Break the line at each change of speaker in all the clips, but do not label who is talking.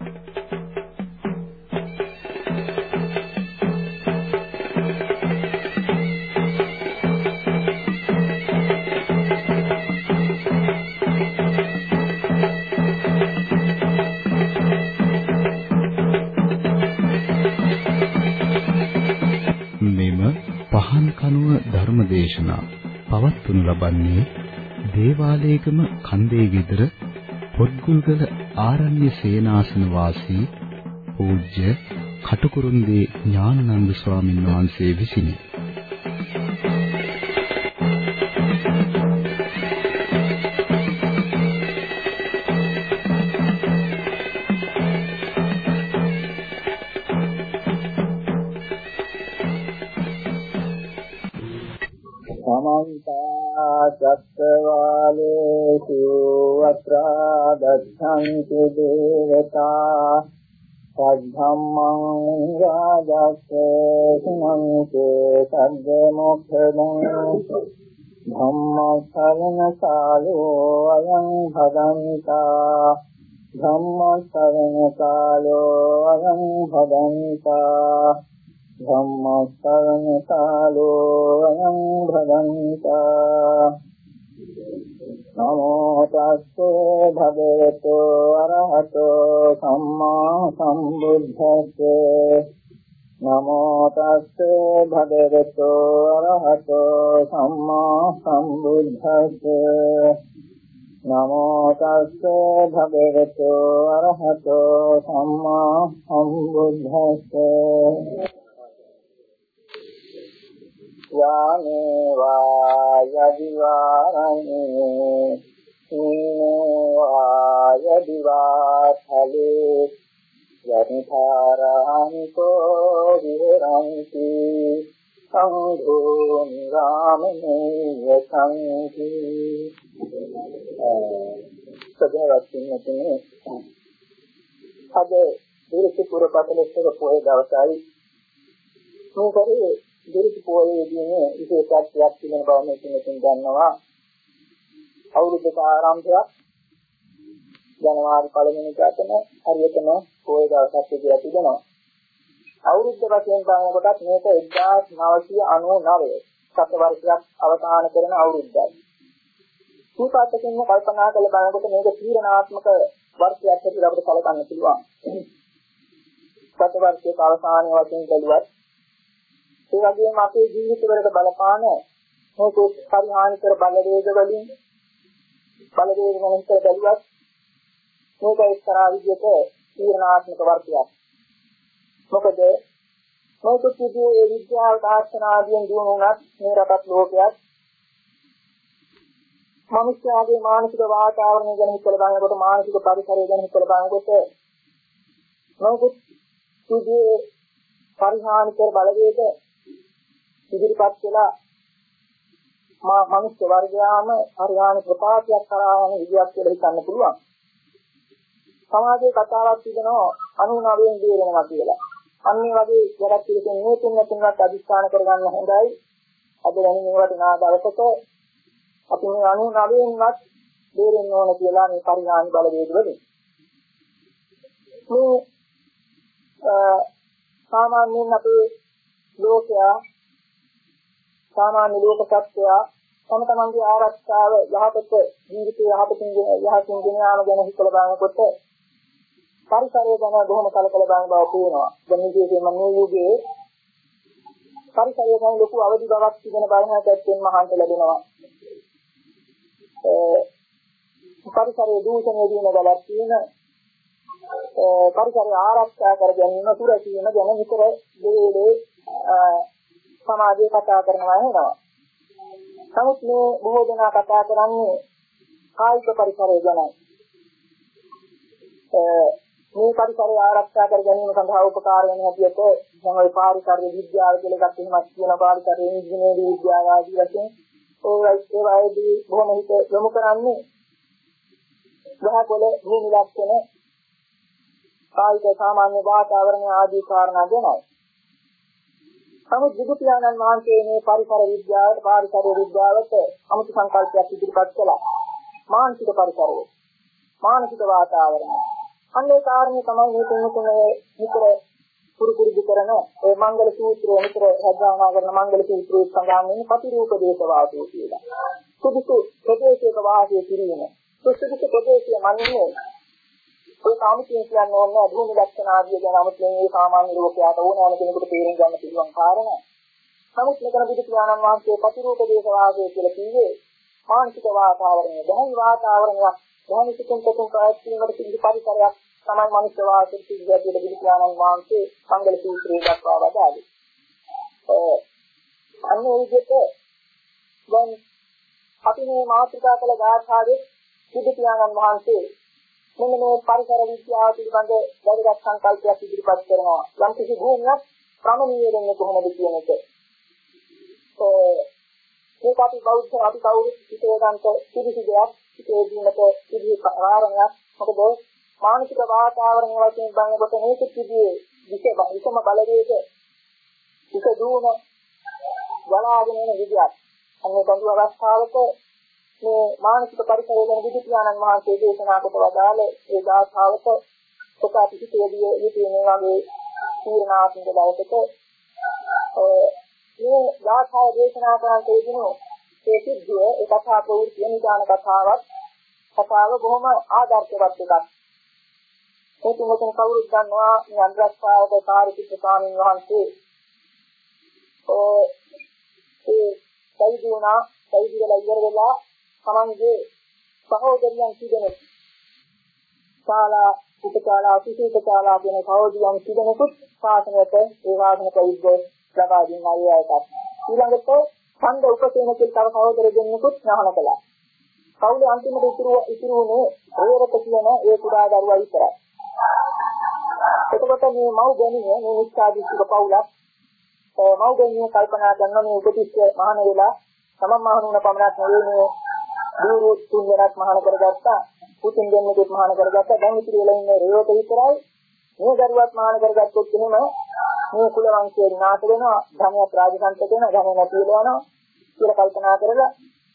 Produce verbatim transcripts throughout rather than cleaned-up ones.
ධර්මදේශනා පවත්වනු ලබන්නේ දේවාලයේගම කන්දේ ගෙදර පොත්ගුල්ගල ආරණ්‍ය සේනාසන වාසී පූජ්‍ය කටුකුරුන්දී ඥානানন্দ ස්වාමීන් වහන්සේ විසිනි.
චත්තවාලේසු අත්‍රා දස්සන්ති දේවතා සද්ධම්මං රාජස්සේ සුනන්තේ සද්ද මොක්ඛදං ධම්මස්සවන කාලෝ අයං භදන්තා ධම්මස්සවන කාලෝ අයං භදන්තා ධම්මස්සවන කාලෝ අයං භදන්තා නමෝ තස්සේ භගවතු අරහතෝ සම්මා සම්බුද්දස්සේ නමෝ තස්සේ භගවතු අරහතෝ සම්මා සම්බුද්දස්සේ නමෝ තස්සේ භගවතු අරහතෝ සම්මා සම්බුද්දස්සේ යානේ වායදිවාරණේ වායදිවාතලේ යතිපාරාන්තෝ විරන්ති සංඝෝ නිරාමනේ සංඝි සදවත්ින්නේ අද දිරිසි පුරපතලස්තර පොයේ දවසයි මොකද දිරිසි පොයේදී විශේෂත්වයක් තිබෙන බව මේ කෙනෙක්ෙන් දන්නවා. අවුරුද්දක ආරම්භයක් ජනවාරි පළවෙනි දවසේම හරියටම පොයේ දවසක් කියලා තිබෙනවා. අවුරුද්ද වශයෙන් බලනකොටත් මේක එක්දාස් නවසිය අනූ නවය සතවර්ෂයක් අවසන් කරන අවුරුද්දයි. සූපාතකින්ම කල්පනා කරලා බලනකොට මේක තීරණාත්මක වර්ෂයක් හැටියට අපිට සැලකන්න පුළුවන්. සතවර්ෂයක අවසානයේ වශයෙන් බැලුවත් ඒ වගේම අපේ ජීවිතවලට බලපාන මේක පරිහානි කර බලවේග වලින් බලවේග වෙනස් කර බැලුවත් මේක එක්තරා විදිහක තීරණාත්මක වර්ෂයක්. මොකද මේක කිව්වේ ඒ විද්‍යාව තාක්ෂණ ආදියෙන් දුවුණත් මේ රටත් ලෝකයක් මිනිස්යාගේ මානසික වාතාවරණය ගැන හිතලා බලනකොට මානසික පරිසරය ගැන හිතලා බලනකොට මේක කිව්වේ පරිහානි කර බලවේග ඉදිරිපත් වෙලා මා මනුෂ්‍ය වර්ගයාම හරියාන ප්‍රපාතයක් කරා යන විදියක් කියලා හිතන්න පුළුවන්. සමාජයේ කතාවක් තිබෙනවා අනුනවයෙන් දේරෙනවා කියලා. අන්නේ වගේ වැඩක් පිළිගෙන මේ තුන් තුනක් අදිස්ථාන කරගන්න හොඳයි. අද දැන් මේවට නා දවසක අපි මේ අනුනවයෙන්වත් දේරෙන්න ඕන කියලා මේ පරිහානි බලවේග වලින්. මේ සාමාන්‍යයෙන් අපේ ලෝකයා සාමාන්‍ය ලෝක සත්‍යය තම තමන්ගේ ආරක්ෂාව යහපත ජීවිතය යහපතින් යහපතින් ගෙන යාම ගැන හිතලා බලනකොට පරිසරය ගැන බොහොම කලකල බලන බව පේනවා. දැන් මේකේම මේ යුගයේ පරිසරය ගැන ලොකු අවදි බවක් තිබෙන බව නැත්නම් මහන්ත ලැබෙනවා. ඒ පරිසරයේ දූෂණය වීම වලක් තියෙන පරිසරය ආරක්ෂා කර ගැනීම සුරැකීම ගැන විතර දෙලේ සමාජයේ කතා කරනවා වෙනවා. නමුත් මේ බොහෝ දෙනා කතා කරන්නේ කායික පරිසරය ගැනයි. මේ පරිසරය ආරක්ෂා කර ගැනීම සඳහා උපකාර වෙන හැටියට තමයි පාරිසරික විද්‍යාව කියලා එකක් එහෙමත් කියන පාරිසරික ඉංජිනේරු විද්‍යාව ආදී වශයෙන් ඔය ඒ වයිදී බොහොම හිත යොමු කරන්නේ ගහකොළ භූමි ලක්ෂණ කායික සාමාන්‍ය වාතාවරණ ආදී කාරණා ගැනයි. නමුත් බුදු පියාණන් වහන්සේ මේ පරිසර විද්‍යාවට පාරිසරික විද්‍යාවට අමුතු සංකල්පයක් ඉදිරිපත් කළා. මානසික පරිසරය, මානසික වාතාවරණය, අන්නේ කාරණේ තමයි මේ තුන්තුනේ විතර පුරුපුරුදු කරන ඒ මංගල සූත්‍රය විතර හදානා කරන මංගල සූත්‍රයේ සඳහන් වෙන ප්‍රතිරූප දේශ වාසය කියලා. සුදුසු ප්‍රදේශයක වාසය කිරීම. සුදුසු ප්‍රදේශය මන්නේ ඒ කාමිකයන් කියන්නේ ඕන භූමි ලක්ෂණ ආදිය ගැන අමුතුවෙන් මේ සාමාන්‍ය ලෝකයට ඕනෑම කෙනෙකුට තේරුම් ගන්න පුළුවන් කාරණා. නමුත් මෙතන බුදු පියාණන් වහන්සේ ප්‍රතිරූප දේශ වාසය කියලා කිව්වේ මානසික වාතාවරණය, දැහැමි වාතාවරණයක්, දැහැමි සිතුම් පෙතුම් ප්‍රයත්නවලට පිළිදි පරිසරයක් තමයි මනුෂ්‍ය වාසයේ පිළිගැට බුදු පියාණන් වහන්සේ මංගල සූත්‍රයේ දක්වා වදාළේ. ඒ අන්නේ විදිහට දැන් අපි මේ මාතෘකා කළ ගාථාවේ බුදු පියාණන් වහන්සේ මෙන්න මේ පරිසර විද්‍යාව පිළිබඳ වැදගත් සංකල්පයක් ඉදිරිපත් කරනවා. යම් කිසි භූමියක් ප්‍රමණීය වෙන්නේ කොහොමද කියන එක. ඒ මේක අපි බෞද්ධ අපි කවුරුත් හිතේ ගන්නට පිළිසි දෙයක්, හිතේ දීමට පිළිසි කාරණයක්. මොකද මානසික වාතාවරණය වශයෙන් බලනකොට මේක කිදී විශේෂ විසම බලවේග විස දුන ගලාගෙන යන විදියක්. අන්නේ බඳු අවස්ථාවක මේ මානසික පරිසරය ගැන බුදු පියාණන් වහන්සේ දේශනා කොට වදාළ ඒ ගාථාවක සෝතාපිතිකයේදී යුතුය මේ වගේ තීරණාත්මක දවසක මේ ගාථාව දේශනා කරන තේදිනු ඒ සිද්ධිය ඒ කතා ප්‍රවෘත්ති නිදාන කතාවක් කතාව බොහොම ආදර්ශවත් එකක්. ඒ තුනකින් කවුරුත් දන්නවා මේ අන්තරස්ථාවක කාර්යසිත ස්වාමීන් වහන්සේ ඒ සයිදුනා සයිදුලා ඉවර වෙලා තමන්ගේ සහෝදරයන් සිදෙනෙක් ශාලා උපශාලා සුසුපශාලා කියන සහෝදරයන් සිදෙනෙකුත් ශාසනයට ඒ වාසන ප්‍රයුක්ත ලබා දෙන අයයකට ඊළඟට ඡන්ද උපසේන කියලා තව සහෝදර දෙන්නෙකුත් ඥාන කළා. කවුද අන්තිමට ඉතුරු ඉතුරුනේ රේරත කියන ඒ කුඩා දරුවා විතරයි. එතකොට මේ මව් ගැනීම මේ නිස්සාදිස්තික පවුලක් මව් ගැනීම කල්පනා කරන මේ උපතිස්ස මහාන වෙලා තමන් මහාන වුණ පමණක් නෙවෙයි මේ දුරු තුන් දෙනාක් මහාන කරගත්තා, පුතුන් දෙන්නෙකුත් මහාන කරගත්තා. දැන් ඉතිරි වෙලා ඉන්නේ රේවත විතරයි. මේ දරුවත් මහාන කරගත්තොත් එහෙම මේ කුල වංශය විනාශ වෙනවා, ධනය ප්‍රාජසන්ත වෙනවා, ධනය නැති වෙනවා කියලා කල්පනා කරලා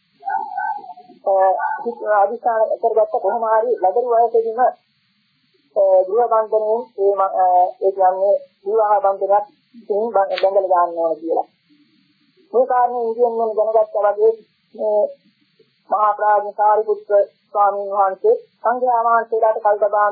අ අදිස්ථාන කරගත්ත කොහොම හරි ලදරු වයසේදීම ගෘහ බන්ධනයෙන් ඒ ඒ කියන්නේ විවාහ බන්ධනයක් තින් බංගල ගන්න ඕන කියලා. මේ කාරණේ ඉන්දියන් වල දැනගත්තා වගේ මේ මහා ප්‍රාඥ සාරිපුත්‍ර ස්වාමීන් වහන්සේ සංඝයා වහන්සේලාට කල්පදාම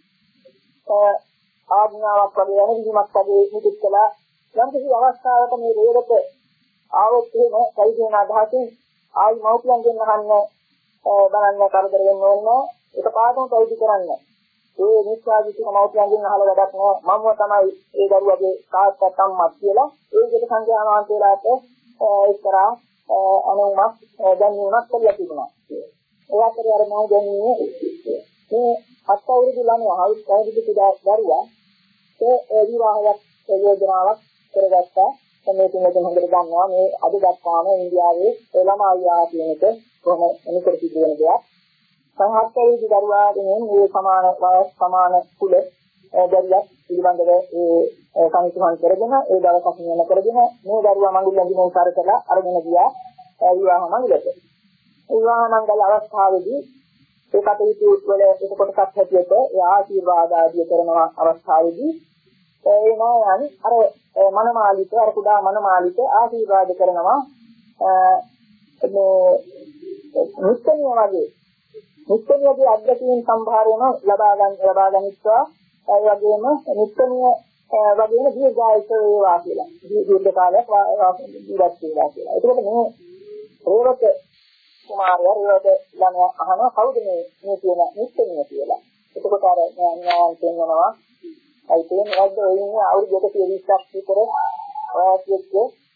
ආඥාවක් වගේ යන විදිහක් වගේ නිකුත් කළා. යම් කිසි අවස්ථාවක මේ රේවත ආවොත් එහෙම කයිදේන අදහසින් ආයි මව්පියන්ගෙන් අහන්න බලන්න කරදර වෙන්න ඕනේ. ඒක පාඩම කවුද කරන්නේ? ඒ නිස්සාදිතික මව්පියන්ගෙන් අහලා වැඩක් නෑ. මම්ව තමයි ඒ දරුවගේ තාත්තා අම්මා කියලා ඒ විදිහට සංඝයා වහන්සේලාට එක්තරා අනුමත දැනීමක් කළා තිබුණා. ඒ අතරේ අර මම දැනීමේ මේ හත් අවුරුදු ළමයා හවුස් අවුරුදු පුදා දරුවා ඒ විවාහයක් යෝජනාවක් කරගත්තා. මේ තුනකින් හොඳට දන්නවා මේ අද දක්වාම ඉන්දියාවේ ළමා විවාහ කියන එක කොහොම එනිකර සිදු වෙන දෙයක්. සංහත් අවුරුදු දරුවාගෙන් මේ සමාන වයස් සමාන කුල දරුවක් පිළිබඳව ඒ කමිටුවන් කරගෙන ඒ දවසක් නියම කරගෙන මේ දරුවා මඟුල් ඇඳිමින් කරකලා අරගෙන ගියා විවාහ මංගලයට. විවාහ මංගල අවස්ථාවේදී ඒ කටයුතු වල එක කොටසක් හැටියට ඒ ආශිර්වාද ආදිය කරන අවස්ථාවේදී ඒ නෝයන් අර මනමාලික අර කුඩා මනමාලික ආශිර්වාද කරනවා මේ මුස්තනිය වගේ මුස්තනියගේ අධ්‍යක්ෂින් සම්භාරයම ලබා ගන්න ලබා ගන්නවා. ඒ වගේම මුස්තනිය වගේම දීර්ඝායුෂ වේවා කියලා. දීර්ඝ කාලයක් ජීවත් වෙනවා කියලා. ඒකෝට මේ රේවත කුමාරයා රේවත ළමයා අහනවා කවුද මේ මේ කියන මුස්තනිය කියලා. එතකොට අර ඥානයන් කියනවා අයි තේන වද්ද වෙන්නේ අවුරුදු දෙකක විස්සක් විතර ඔයස්ෙච්ච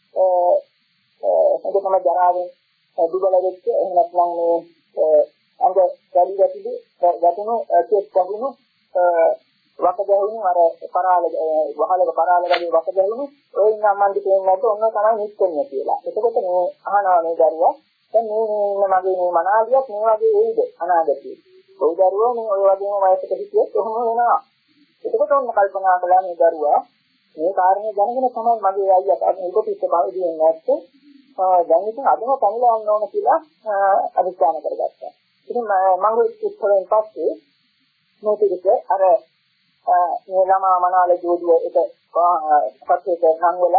අ හොඳටම ජරාවෙන් දුබල වෙච්ච එහෙම නැත්නම් මේ අංග ගැලි ගැටිලි ගැටුණු කෙස් කඳුණු වක ගැහුණු අර පරාල වහලක පරාල වගේ වක ගැහුණු ඔය ඉන්න අම්මන්දි කියන්නේ නැද්ද ඔන්න තමයි නිස්සන්නේ කියලා. එතකොට මේ අහනවා මේ දරුවා දැන් මේ ඉන්න මගේ මේ මනාලියක් මේ වගේ වෙයිද අනාගතේ. ඔය දරුවා මේ ඔය වගේම වයසක හිටියොත් කොහොම වෙනවා. එතකොට ඔන්න කල්පනා කළා මේ දරුවා මේ කාරණේ දැනගෙන තමයි මගේ අයියා අර උපතිස්ස බවදී නැත්තේ දැන් ඉතින් අදම කමිලවන්න ඕන කියලා අදිස්ථාන කරගත්තා. ඉතින් මම ඉස්සරහින් පස්සේ මේ පිළිස අර මේ ළමා මනාල ජෝඩිය එක පස්සේට සංවල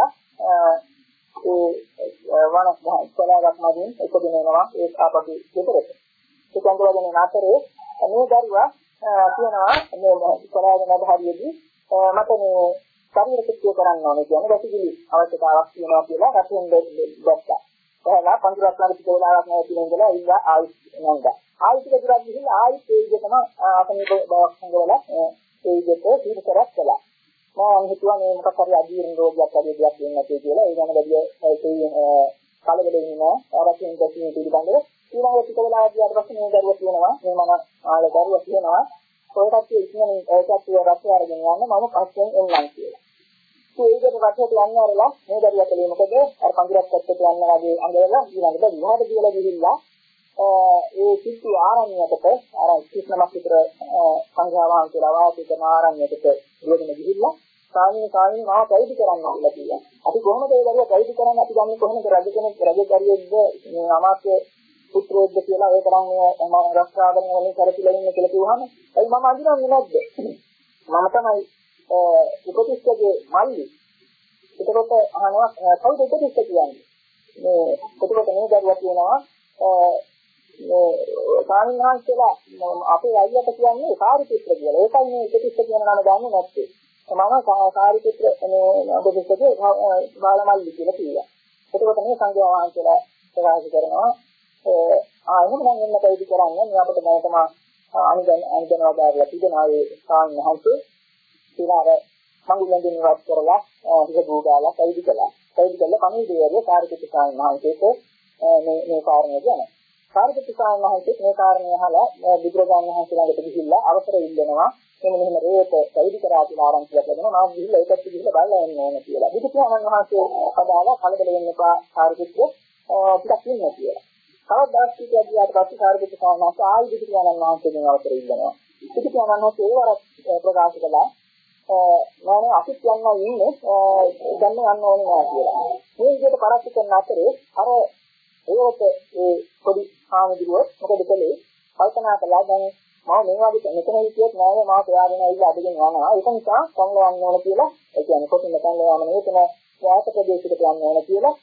ඒ වනස් ගහක් මදින් එකදිනවා ඒ අපගේ දෙතරට ඒ සංගවදන නාතරේ මේ දරුවා කියනවා මේ සලාගෙන හරියදී මට මේ ශරීර ශුද්ධිය කරන්න ඕනේ කියන ගැටිලි අවශ්‍යතාවක් තියෙනවා කියලා රතුන් දැක්කා. එහෙනම් පන්තිරක් ළඟ පිටවලාවක් නැහැ කියන ඉඳලා ඉඳලා ආයුෂ් නංගා. ආයුෂ් දෙකක් ගිහිල්ලා ආයුෂ් ඒ විදිහටම අපේ බවක් සංගවලා ඒ විදිහට පිළිකරක් කළා. මම හිතුවා මේ මොකක් හරි අදීරණ රෝගයක් වගේ දෙයක් වෙන්නේ නැති කියලා. ඒ ගැන වැඩි ඒ කලබල වෙන්නේ ආරක්ෂණ දෙකකින් පිළිබඳව. ඊළඟ පිටවලා ගියාට පස්සේ මේ දරුවා කියනවා මේ මම ආල දරුවා කියනවා කොහොමද ඉක්මනින් ඒකත් රැස් අරගෙන යන්න මම පස්සෙන් එන්නම් කියලා. ඒ විදිහට රටට යන්න ආරලා මේ දරුවා කලේ මොකද අර පන්තිරක් පැත්තට යන්න වගේ අඟලලා ඊළඟට විහාරට කියලා ගිහිල්ලා ඒ සිත්තු ආරණ්‍යයකට අර කිස්නමක් විතර සංඝයාවන් කියලා වාසය කරන ආරණ්‍යයකට ගියගෙන ගිහිල්ලා සාමී සාමී මාව පැවිදි කරන්න කියලා කිව්වා. අපි කොහොමද ඒ දරුවා පැවිදි කරන්නේ? අපි දන්නේ කොහොමද රජ කෙනෙක් රජකාරියෙක්ද මේ අමාත්‍ය පුත්‍රයෙක්ද කියලා ඒ තරම් මම රස්කාගෙන වලින් කරපිලා ඉන්නේ කියලා කිව්වහම ඒ මම අඳුරන්නේ නැද්ද? මම තමයි උපතිස්සගේ මල්ලි. එතකොට අහනවා කවුද උපතිස්ස කියන්නේ? මේ එතකොට මේ දරුවා කියනවා මේ සාමිහාන්සලා අපේ අයියට කියන්නේ සාරිපුත්‍ර කියලා. ඒකයි මේ උපතිස්ස කියන නම ගන්නේ නැත්තේ. මම සාරිපුත්‍ර මේ උපතිස්සගේ බාලමල්ලි කියලා කිව්වා. එතකොට මේ සංඝයා වහන්සේලා ප්‍රකාශ කරනවා ආ එහෙනම් එන්න පැවිදි කරන්නේ මේ අපිට මොකටම අනිදන් අනිදනවා දාලා තිබෙනවා ඒ සාමිහාන්සේ ඉතිනාර මංගුලෙන් ඉවත් කරලා හිත දුගාලා පැවිදි කළා. පැවිදි කළා කණිදේරිය සාරිපුත්‍ර සාමිහාන්සේට මේ මේ කාරණේ කියනවා. සාරිපුත්‍ර සාමිහාන්සේ මේ කාරණේ අහලා බුදුරජාණන් වහන්සේ ළඟට ගිහිල්ලා අවසර ඉල්ලනවා. මෙන්න මෙහෙම රේත පැවිදි කරා කියලා ආරම්භයක් ලැබෙනවා. මම ගිහිල්ලා ඒකත් ගිහිල්ලා බලලා එන්න ඕන කියලා. බුදු පියාණන් වහන්සේ අදාලා කලබල වෙන්න එපා සාරිපුත්‍ර ටිකක් ඉන්න කියලා. තවත් දවස් කිහිපයක් ගියාට පස්සේ සාරිපුත්‍ර සාමිහාන්සේ ආයි බුදු පියාණන් වහන්සේගෙන් අවසර ඉල්ලනවා. බුදු පියාණන් වහන්සේ ඒ වරක් ප්‍රකාශ කළා මම අපිත් යන්න ඉන්නේ දැන් යන්න ඕනේ නෑ කියලා. මේ විදිහට පරක්ෂ කරන අතරේ අර ඒකට ඒ පොඩි ආමදිරුව මොකද කළේ? කල්පනා කළා දැන් මම මේ වගේ මෙතන හිටියොත් නෑ මම ප්‍රයාගෙන ඇවිල්ලා අදගෙන යනවා. ඒක නිසා සංගල යන්න ඕන කියලා. ඒ කියන්නේ කොටින් සංගල යන්න නෙවෙයි එතන වාස ප්‍රදේශයකට යන්න ඕන කියලා.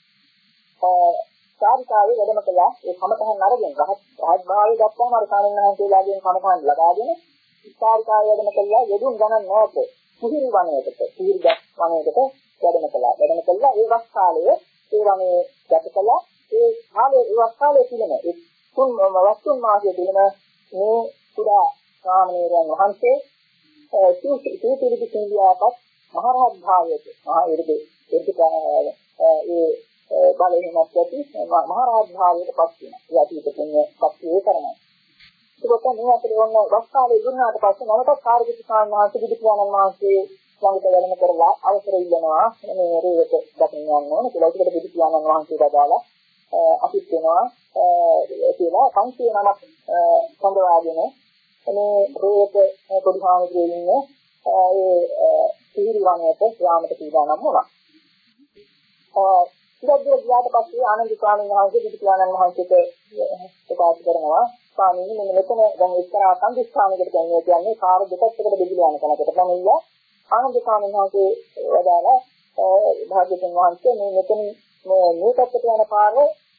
සාරිකාවේ වැඩම කළා. ඒ කමතහන් අරගෙන රහත් රහත් භාවය දක්වාම අර සාමිනහන්සේලාගෙන් කමතහන් ලබාගෙන සාරිකාවේ වැඩම කළා. යෙදුම් ගණන් නැවත සිහිරි වනයේකට සිහිරි වනයේකට වැඩම කළා. වැඩම කළා ඒ වස් කාලයේ ඒ වනයේ ගත කළා. ඒ කාලේ ඒ වස් කාලයේ තිබෙන ඒ තුන් වස්තුන් මාසයේ තිබෙන මේ පුරා සාමණේරයන් වහන්සේ සිව් පිළිදි සිංහයාපත් මහරහත් භාවයට මහා ඉරදේ ඒකේ ඒ බලයෙන් නැත්ති මහරහත් භාවයට පත් වෙනවා. ඒ අතීත පුණ්‍ය ශක්තිය කරනවා. ඒකත් මේ අතර වුණ වස්කාලේ දුන්නාට පස්සේ නැවතත් කාර්යපති සාමණේර බුදු පියාණන් වහන්සේ ළඟට වැඩම කරලා අවසර ඉල්ලනවා මේ රේවක දකින්න යන්න ඕන කියලා. ඒකට බුදු පියාණන් වහන්සේ දාලා අපිත් වෙනවා කියලා පන්සිය නමක් සඳවාගෙන මේ රේවක පොඩි හාමුදුරුවෝ ඉන්නේ ඒ සිහිරි වනයේට යාමට සූදානම් වුණා. ඊට ගියාට පස්සේ ආනන්ද ස්වාමීන් වහන්සේ බුදු පියාණන් වහන්සේට ප්‍රකාශ කරනවා ස්වාමීනි මෙන්න මෙතන දැන් එක්තරා සංදිස්ථානයකට කියන්නේ කියන්නේ කාර දෙකකට බෙදලා යන කෙනෙකුට තමයි ආනන්ද ස්වාමීන් වහන්සේ වදාලා භාග්‍යවතුන් වහන්සේ මේ මෙතන මේ පැත්තට යන පාර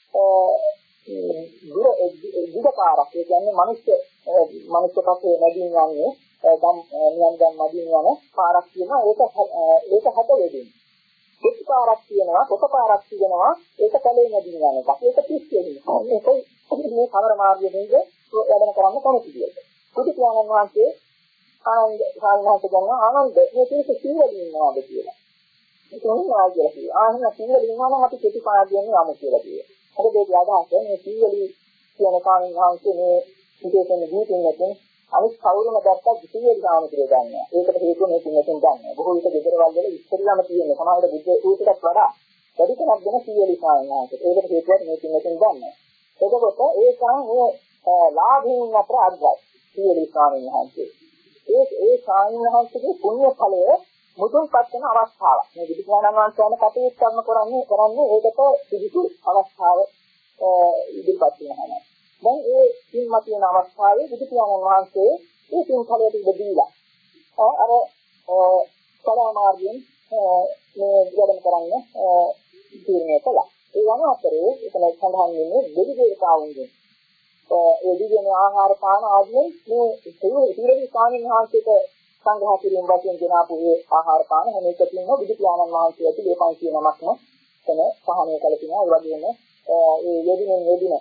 දුර දුරපාරක් ඒ කියන්නේ මිනිස්සු මිනිස්සු පස්සේ නැගින් යන්නේ ගම් නියම් ගම් මදින් යන පාරක් කියනවා ඒක ඒක හත වෙදින් එක් පාරක් කියනවා කොට පාරක් කියනවා ඒක කලේ නැගින් යන එක ඒක තිස්සේ මේක මේ කවර මාර්ගයෙන්ද වැඩම කරන්න කැමතිද බුදු පියාණන් වහන්සේ ආනන්ද සාමිහාන්සේ කියනවා ආනන්ද මේ තිස්ස සීවලින් ඉන්නවාද කියලා ඒක උන්වහන්සේ කියලා කිව්වා ආනන්ද සීවලින් ඉන්නවා නම් අපි කෙටි පාරයෙන් යමු කියලා කිව්වා මොකද ඒක අදහස මේ සීවලි කියන කාණන් වහන්සේ මේ විශේෂයෙන් දීපින් නැතිනම් අනිත් කවුරුම දැක්කත් සීවලි සාමිකේ ගන්නවා. ඒකට හේතුව මේ පින්නකින් ගන්නවා. බොහෝ විට ගෙදරවල් වල ඉස්සෙල්ලාම තියෙන සමහරවිට බුද්ධ ඌටත් වඩා වැඩි කෙනෙක් දෙන සීවලි සාමිහාන්සේ. ඒකට හේතුව මේ පින්නකින් ගන්නවා. එතකොට ඒකම මේ ලාභයෙන් අතර අග්‍රයි සීවලි සාමිහාන්සේ. ඒ ඒ සාමිහාන්සේගේ පුණ්‍ය ඵලය මුදුන්පත් වෙන අවස්ථාවක්. මේ බුදු පියාණන් වහන්සේම කටයුතු කරන කරන්නේ කරන්නේ ඒකට පිළිසු අවස්ථාව ඉදිරිපත් වෙනවා. දැන් ඒ සින්මත් වෙන අවස්ථාවේ බුදු පියාණන් වහන්සේ ඒ සිංහලයට ඉඳ දීලා අර කලා මාර්ගයෙන් මේ වැඩම කරන්න තීරණය කළා. ඒ යන අතරේ එතන සඳහන් වෙන්නේ දෙවි දේවතාවුන්ගේ ඒ දිගින ආහාර පාන ආදියෙන් මේ ඉතිරි ස්වාමීන් වහන්සේට සංග්‍රහ කිරීම වශයෙන් ගෙනාපු ඒ ආහාර පාන හැම එකකින්ම බුදු පියාණන් වහන්සේ ඇතුළේ පන්සිය නමක්ම එතන සහනය කළ තිනවා. ඒ වගේම ඒ යෙදිනෙන් යෙදින